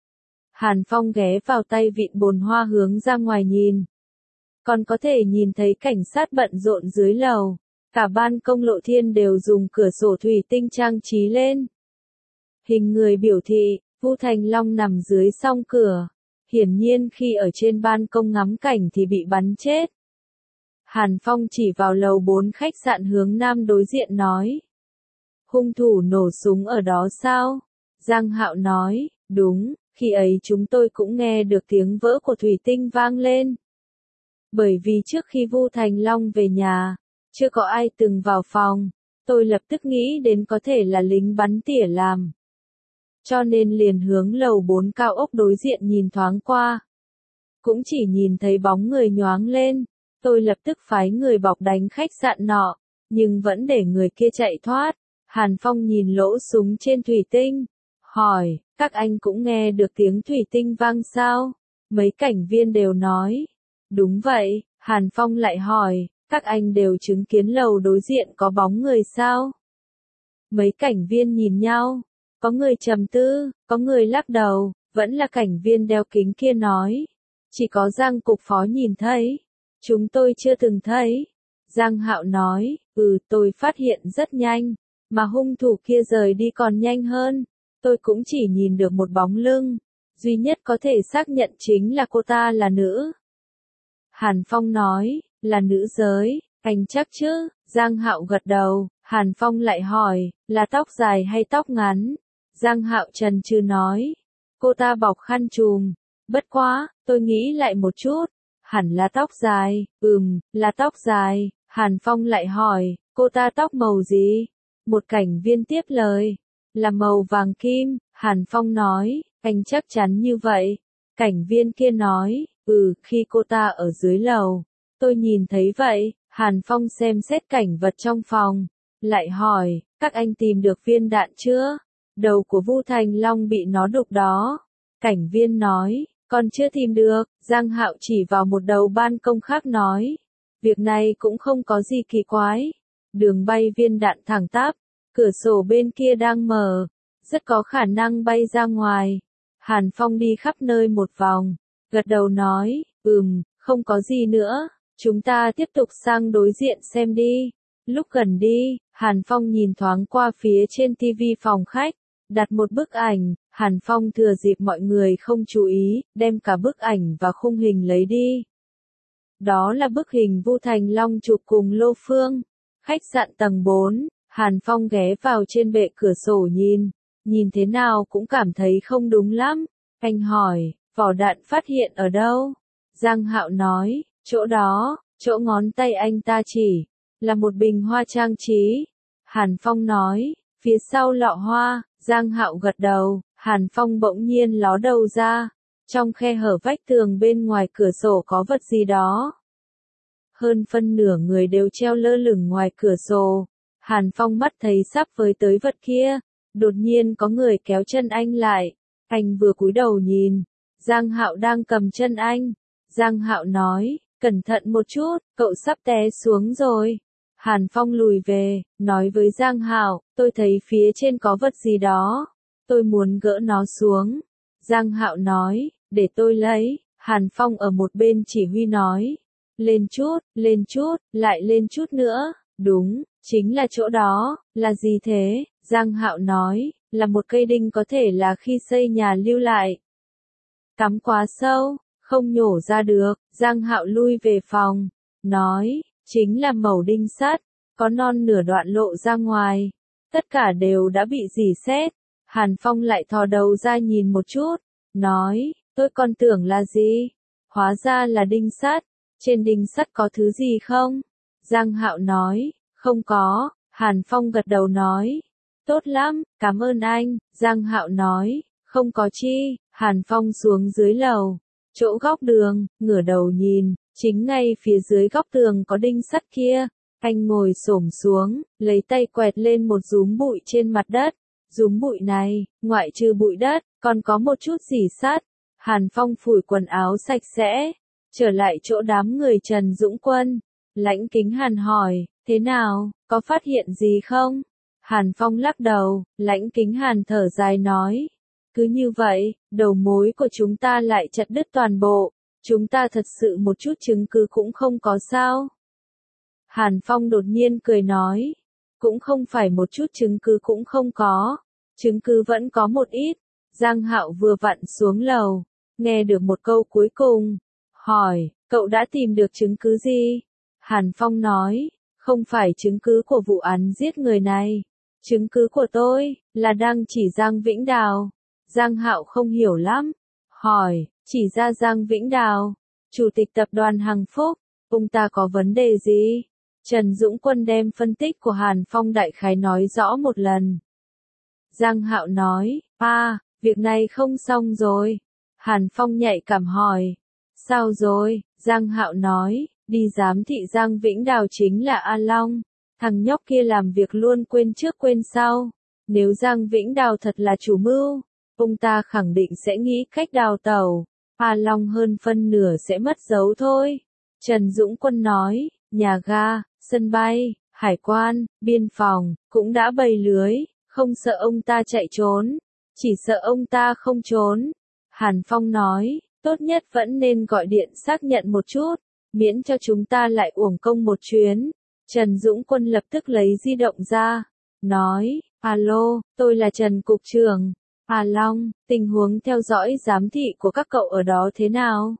S1: Hàn Phong ghé vào tay vịn bồn hoa hướng ra ngoài nhìn. Còn có thể nhìn thấy cảnh sát bận rộn dưới lầu. Cả ban công lộ thiên đều dùng cửa sổ thủy tinh trang trí lên. Hình người biểu thị, Vu Thành Long nằm dưới song cửa. Hiển nhiên khi ở trên ban công ngắm cảnh thì bị bắn chết. Hàn Phong chỉ vào lầu bốn khách sạn hướng nam đối diện nói. Hung thủ nổ súng ở đó sao? Giang Hạo nói, đúng, khi ấy chúng tôi cũng nghe được tiếng vỡ của thủy tinh vang lên. Bởi vì trước khi Vu Thành Long về nhà, chưa có ai từng vào phòng, tôi lập tức nghĩ đến có thể là lính bắn tỉa làm. Cho nên liền hướng lầu bốn cao ốc đối diện nhìn thoáng qua. Cũng chỉ nhìn thấy bóng người nhoáng lên, tôi lập tức phái người bọc đánh khách sạn nọ, nhưng vẫn để người kia chạy thoát. Hàn Phong nhìn lỗ súng trên thủy tinh, hỏi, các anh cũng nghe được tiếng thủy tinh vang sao? Mấy cảnh viên đều nói, đúng vậy. Hàn Phong lại hỏi, các anh đều chứng kiến lầu đối diện có bóng người sao? Mấy cảnh viên nhìn nhau, có người trầm tư, có người lắc đầu, vẫn là cảnh viên đeo kính kia nói. Chỉ có Giang cục phó nhìn thấy, chúng tôi chưa từng thấy. Giang Hạo nói, ừ tôi phát hiện rất nhanh, mà hung thủ kia rời đi còn nhanh hơn. Tôi cũng chỉ nhìn được một bóng lưng, duy nhất có thể xác nhận chính là cô ta là nữ. Hàn Phong nói, là nữ giới, anh chắc chứ? Giang Hạo gật đầu. Hàn Phong lại hỏi, là tóc dài hay tóc ngắn? Giang Hạo chần chừ nói, cô ta bọc khăn trùm. Bất quá, tôi nghĩ lại một chút, hẳn là tóc dài. Ừm, là tóc dài. Hàn Phong lại hỏi, cô ta tóc màu gì? Một cảnh viên tiếp lời, là màu vàng kim. Hàn Phong nói, anh chắc chắn như vậy. Cảnh viên kia nói, ừ, khi cô ta ở dưới lầu, tôi nhìn thấy vậy. Hàn Phong xem xét cảnh vật trong phòng, lại hỏi, các anh tìm được viên đạn chưa? Đầu của Vu Thành Long bị nó đục đó. Cảnh viên nói, còn chưa tìm được. Giang Hạo chỉ vào một đầu ban công khác nói, việc này cũng không có gì kỳ quái. Đường bay viên đạn thẳng tắp, cửa sổ bên kia đang mở, rất có khả năng bay ra ngoài. Hàn Phong đi khắp nơi một vòng, gật đầu nói, ừm, không có gì nữa, chúng ta tiếp tục sang đối diện xem đi. Lúc gần đi, Hàn Phong nhìn thoáng qua phía trên tivi phòng khách, đặt một bức ảnh. Hàn Phong thừa dịp mọi người không chú ý, đem cả bức ảnh và khung hình lấy đi. Đó là bức hình Vu Thành Long chụp cùng Lô Phương. Khách sạn tầng bốn, Hàn Phong ghé vào trên bệ cửa sổ nhìn, nhìn thế nào cũng cảm thấy không đúng lắm. Anh hỏi, vỏ đạn phát hiện ở đâu? Giang Hạo nói, chỗ đó, chỗ ngón tay anh ta chỉ, là một bình hoa trang trí. Hàn Phong nói, phía sau lọ hoa. Giang Hạo gật đầu. Hàn Phong bỗng nhiên ló đầu ra, trong khe hở vách tường bên ngoài cửa sổ có vật gì đó. Hơn phân nửa người đều treo lơ lửng ngoài cửa sổ. Hàn Phong mắt thấy sắp với tới vật kia, đột nhiên có người kéo chân anh lại. Anh vừa cúi đầu nhìn, Giang Hạo đang cầm chân anh. Giang Hạo nói, cẩn thận một chút, cậu sắp té xuống rồi. Hàn Phong lùi về, nói với Giang Hạo, tôi thấy phía trên có vật gì đó, tôi muốn gỡ nó xuống. Giang Hạo nói, để tôi lấy. Hàn Phong ở một bên chỉ huy nói, lên chút, lên chút, lại lên chút nữa. Đúng, chính là chỗ đó. Là gì thế? Giang Hạo nói, là một cây đinh, có thể là khi xây nhà lưu lại. Cắm quá sâu, không nhổ ra được. Giang Hạo lui về phòng, nói, chính là mẩu đinh sắt, có non nửa đoạn lộ ra ngoài. Tất cả đều đã bị rỉ sét. Hàn Phong lại thò đầu ra nhìn một chút, nói, tôi còn tưởng là gì? Hóa ra là đinh sắt. Trên đinh sắt có thứ gì không? Giang Hạo nói, không có. Hàn Phong gật đầu nói, tốt lắm, cảm ơn anh. Giang Hạo nói, không có chi. Hàn Phong xuống dưới lầu, chỗ góc đường, ngửa đầu nhìn, chính ngay phía dưới góc tường có đinh sắt kia. Anh ngồi xổm xuống, lấy tay quẹt lên một dúm bụi trên mặt đất. Dúm bụi này, ngoại trừ bụi đất, còn có một chút rỉ sắt. Hàn Phong phủi quần áo sạch sẽ, trở lại chỗ đám người Trần Dũng Quân. Lãnh Kính Hàn hỏi, Thế nào, có phát hiện gì không? Hàn Phong lắc đầu, Lãnh Kính Hàn thở dài nói. Cứ như vậy, đầu mối của chúng ta lại chặt đứt toàn bộ. Chúng ta thật sự một chút chứng cứ cũng không có sao? Hàn Phong đột nhiên cười nói. Cũng không phải một chút chứng cứ cũng không có. Chứng cứ vẫn có một ít. Giang Hạo vừa vặn xuống lầu. Nghe được một câu cuối cùng. Hỏi, cậu đã tìm được chứng cứ gì? Hàn Phong nói, không phải chứng cứ của vụ án giết người này. Chứng cứ của tôi, là đang chỉ Giang Vĩnh Đào. Giang Hạo không hiểu lắm. Hỏi, chỉ ra Giang Vĩnh Đào, chủ tịch tập đoàn Hằng Phúc, ông ta có vấn đề gì? Trần Dũng Quân đem phân tích của Hàn Phong đại khái nói rõ một lần. Giang Hạo nói, à, việc này không xong rồi. Hàn Phong nhạy cảm hỏi, sao rồi? Giang Hạo nói, đi giám thị Giang Vĩnh Đào chính là A Long. Thằng nhóc kia làm việc luôn quên trước quên sau. Nếu Giang Vĩnh Đào thật là chủ mưu, ông ta khẳng định sẽ nghĩ cách đào tẩu. A Long hơn phân nửa sẽ mất dấu thôi. Trần Dũng Quân nói, nhà ga, sân bay, hải quan, biên phòng, cũng đã bày lưới, không sợ ông ta chạy trốn. Chỉ sợ ông ta không trốn. Hàn Phong nói, tốt nhất vẫn nên gọi điện xác nhận một chút, miễn cho chúng ta lại uổng công một chuyến. Trần Dũng Quân lập tức lấy di động ra, nói, alo, tôi là Trần Cục trưởng. À Long, tình huống theo dõi giám thị của các cậu ở đó thế nào?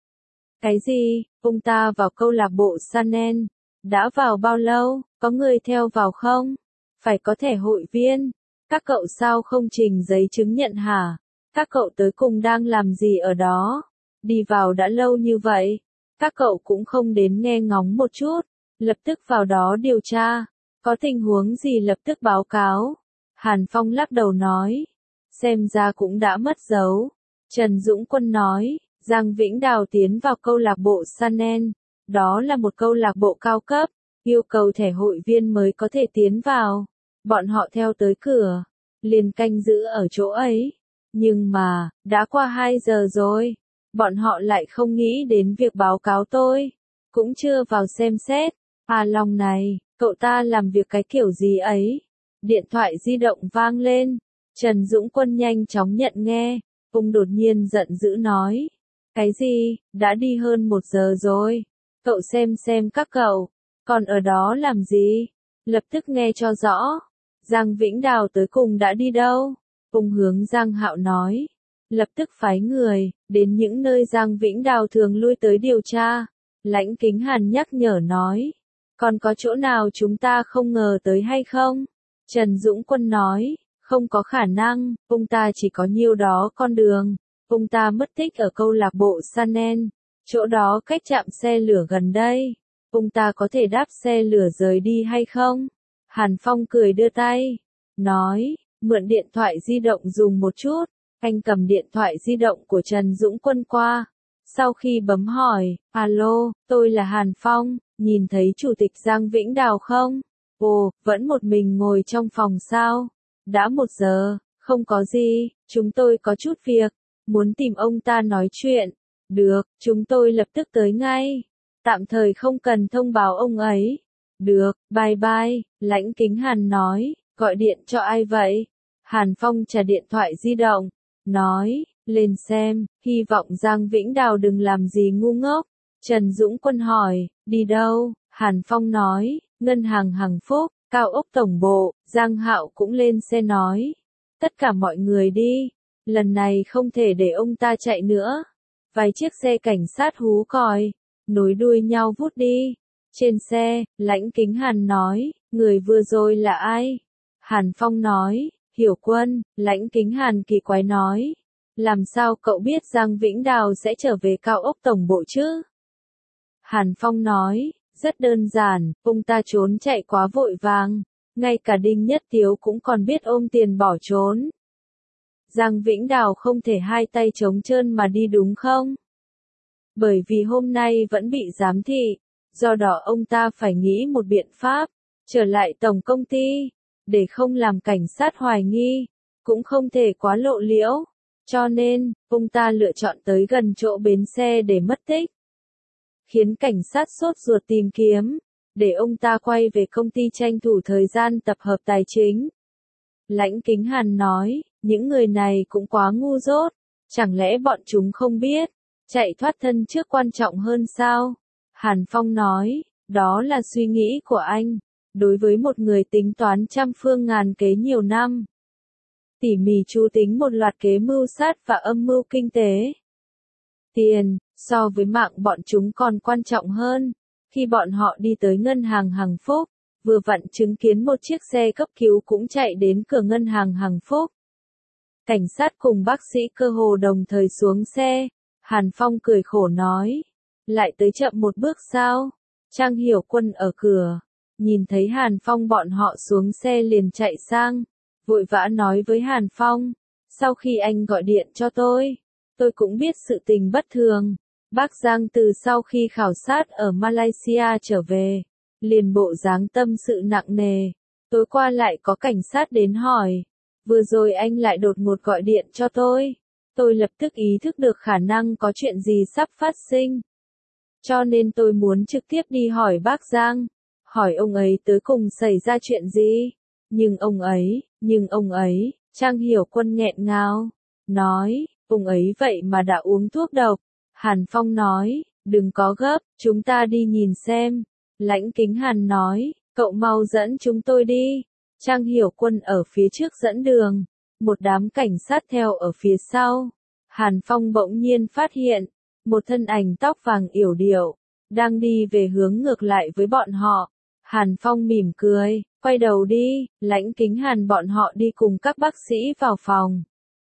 S1: Cái gì? Ông ta vào câu lạc bộ Sanen. Đã vào bao lâu? Có người theo vào không? Phải có thẻ hội viên. Các cậu sao không trình giấy chứng nhận hả? Các cậu tới cùng đang làm gì ở đó? Đi vào đã lâu như vậy. Các cậu cũng không đến nghe ngóng một chút. Lập tức vào đó điều tra. Có tình huống gì lập tức báo cáo. Hàn Phong lắc đầu nói. Xem ra cũng đã mất dấu. Trần Dũng Quân nói, Giang Vĩnh Đào tiến vào câu lạc bộ Sanen. Đó là một câu lạc bộ cao cấp, yêu cầu thẻ hội viên mới có thể tiến vào. Bọn họ theo tới cửa, liền canh giữ ở chỗ ấy. Nhưng mà, đã qua hai giờ rồi, bọn họ lại không nghĩ đến việc báo cáo tôi. Cũng chưa vào xem xét. À Long này, cậu ta làm việc cái kiểu gì ấy? Điện thoại di động vang lên. Trần Dũng Quân nhanh chóng nhận nghe, ông đột nhiên giận dữ nói. Cái gì, đã đi hơn một giờ rồi, cậu xem xem các cậu, còn ở đó làm gì? Lập tức nghe cho rõ, Giang Vĩnh Đào tới cùng đã đi đâu? Ông hướng Giang Hạo nói, lập tức phái người, đến những nơi Giang Vĩnh Đào thường lui tới điều tra. Lãnh Kính Hàn nhắc nhở nói, còn có chỗ nào chúng ta không ngờ tới hay không? Trần Dũng Quân nói, không có khả năng, ông ta chỉ có nhiêu đó con đường. Ông ta mất tích ở câu lạc bộ Sanen, chỗ đó cách trạm xe lửa gần đây. Ông ta có thể đáp xe lửa rời đi hay không? Hàn Phong cười đưa tay, nói, mượn điện thoại di động dùng một chút. Anh cầm điện thoại di động của Trần Dũng Quân qua. Sau khi bấm hỏi, alo, tôi là Hàn Phong, nhìn thấy chủ tịch Giang Vĩnh Đào không? Ồ, vẫn một mình ngồi trong phòng sao? Đã một giờ, không có gì, chúng tôi có chút việc, muốn tìm ông ta nói chuyện. Được, chúng tôi lập tức tới ngay. Tạm thời không cần thông báo ông ấy. Được, bye bye, Lãnh Kính Hàn nói, gọi điện cho ai vậy? Hàn Phong trả điện thoại di động, nói, lên xem, hy vọng Giang Vĩnh Đào đừng làm gì ngu ngốc. Trần Dũng Quân hỏi, đi đâu? Hàn Phong nói, ngân hàng Hằng Phúc, cao ốc tổng bộ. Giang Hạo cũng lên xe nói, tất cả mọi người đi, lần này không thể để ông ta chạy nữa. Vài chiếc xe cảnh sát hú còi, nối đuôi nhau vút đi. Trên xe, Lãnh Kính Hàn nói, người vừa rồi là ai? Hàn Phong nói, Hiểu Quân. Lãnh Kính Hàn kỳ quái nói, làm sao cậu biết Giang Vĩnh Đào sẽ trở về cao ốc tổng bộ chứ? Hàn Phong nói, rất đơn giản, ông ta trốn chạy quá vội vàng, ngay cả Đinh Nhất Tiếu cũng còn biết ôm tiền bỏ trốn. Giang Vĩnh Đào không thể hai tay trống trơn mà đi đúng không? Bởi vì hôm nay vẫn bị giám thị, do đó ông ta phải nghĩ một biện pháp, trở lại tổng công ty, để không làm cảnh sát hoài nghi, cũng không thể quá lộ liễu, cho nên, ông ta lựa chọn tới gần chỗ bến xe để mất tích. Khiến cảnh sát sốt ruột tìm kiếm, để ông ta quay về công ty tranh thủ thời gian tập hợp tài chính. Lãnh Kính Hàn nói, những người này cũng quá ngu dốt, chẳng lẽ bọn chúng không biết, chạy thoát thân trước quan trọng hơn sao? Hàn Phong nói, đó là suy nghĩ của anh, đối với một người tính toán trăm phương ngàn kế nhiều năm. Tỉ mỉ chú tính một loạt kế mưu sát và âm mưu kinh tế. Tiền, so với mạng bọn chúng còn quan trọng hơn. Khi bọn họ đi tới ngân hàng Hằng Phúc, vừa vặn chứng kiến một chiếc xe cấp cứu cũng chạy đến cửa ngân hàng Hằng Phúc. Cảnh sát cùng bác sĩ cơ hồ đồng thời xuống xe. Hàn Phong cười khổ nói, lại tới chậm một bước sao? Trang Hiểu Quân ở cửa, nhìn thấy Hàn Phong bọn họ xuống xe liền chạy sang, vội vã nói với Hàn Phong, sau khi anh gọi điện cho tôi, tôi cũng biết sự tình bất thường. Bác Giang từ sau khi khảo sát ở Malaysia trở về, liền bộ dáng tâm sự nặng nề. Tối qua lại có cảnh sát đến hỏi, vừa rồi anh lại đột ngột gọi điện cho tôi. Tôi lập tức ý thức được khả năng có chuyện gì sắp phát sinh. Cho nên tôi muốn trực tiếp đi hỏi bác Giang, hỏi ông ấy tới cùng xảy ra chuyện gì. Nhưng ông ấy, nhưng ông ấy, Trang Hiểu Quân nghẹn ngào, nói, ông ấy vậy mà đã uống thuốc độc. Hàn Phong nói, đừng có gấp, chúng ta đi nhìn xem. Lãnh Kính Hàn nói, cậu mau dẫn chúng tôi đi. Trang Hiểu Quân ở phía trước dẫn đường, một đám cảnh sát theo ở phía sau. Hàn Phong bỗng nhiên phát hiện, một thân ảnh tóc vàng yểu điệu, đang đi về hướng ngược lại với bọn họ. Hàn Phong mỉm cười, quay đầu đi, Lãnh Kính Hàn bọn họ đi cùng các bác sĩ vào phòng.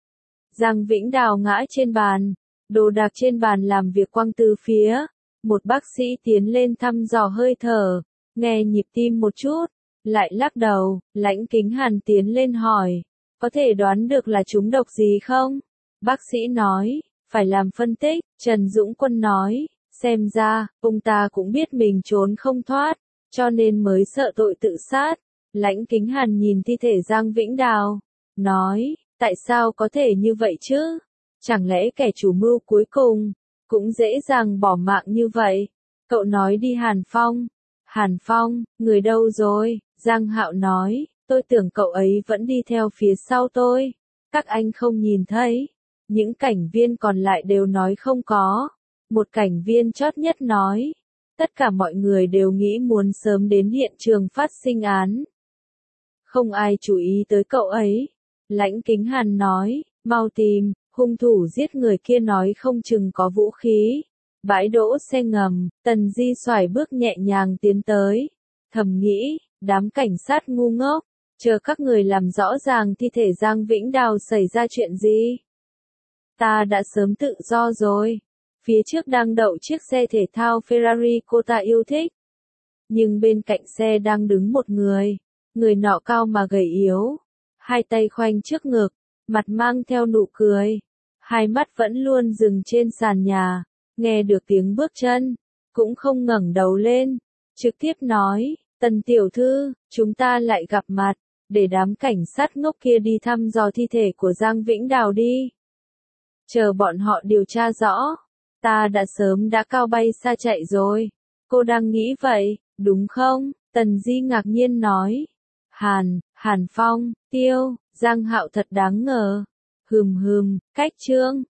S1: Giang Vĩnh Đào ngã trên bàn, đồ đạc trên bàn làm việc quăng tứ phía. Một bác sĩ tiến lên thăm dò hơi thở, nghe nhịp tim một chút, lại lắc đầu. Lãnh Kính Hàn tiến lên hỏi, có thể đoán được là trúng độc gì không? Bác sĩ nói, phải làm phân tích. Trần Dũng Quân nói, xem ra, ông ta cũng biết mình trốn không thoát, cho nên mới sợ tội tự sát. Lãnh Kính Hàn nhìn thi thể Giang Vĩnh Đào, nói, tại sao có thể như vậy chứ? Chẳng lẽ kẻ chủ mưu cuối cùng cũng dễ dàng bỏ mạng như vậy? Cậu nói đi Hàn Phong. Hàn Phong, người đâu rồi? Giang Hạo nói, tôi tưởng cậu ấy vẫn đi theo phía sau tôi. Các anh không nhìn thấy. Những cảnh viên còn lại đều nói không có. Một cảnh viên chót nhất nói, tất cả mọi người đều nghĩ muốn sớm đến hiện trường phát sinh án. Không ai chú ý tới cậu ấy. Lãnh Kính Hàn nói, mau tìm, hung thủ giết người kia nói không chừng có vũ khí. Bãi đỗ xe ngầm, Tần Di xoài bước nhẹ nhàng tiến tới. Thầm nghĩ, đám cảnh sát ngu ngốc, chờ các người làm rõ ràng thi thể Giang Vĩnh Đào xảy ra chuyện gì. Ta đã sớm tự do rồi. Phía trước đang đậu chiếc xe thể thao Ferrari cô ta yêu thích. Nhưng bên cạnh xe đang đứng một người. Người nọ cao mà gầy yếu. Hai tay khoanh trước ngực, mặt mang theo nụ cười. Hai mắt vẫn luôn dừng trên sàn nhà. Nghe được tiếng bước chân, cũng không ngẩng đầu lên. Trực tiếp nói, Tần tiểu thư, chúng ta lại gặp mặt. Để đám cảnh sát ngốc kia đi thăm dò thi thể của Giang Vĩnh Đào đi. Chờ bọn họ điều tra rõ. Ta đã sớm đã cao bay xa chạy rồi. Cô đang nghĩ vậy, đúng không? Tần Di ngạc nhiên nói. Hàn, Hàn Phong, Tiêu, Giang Hạo thật đáng ngờ. Hừm hừm, cách trương,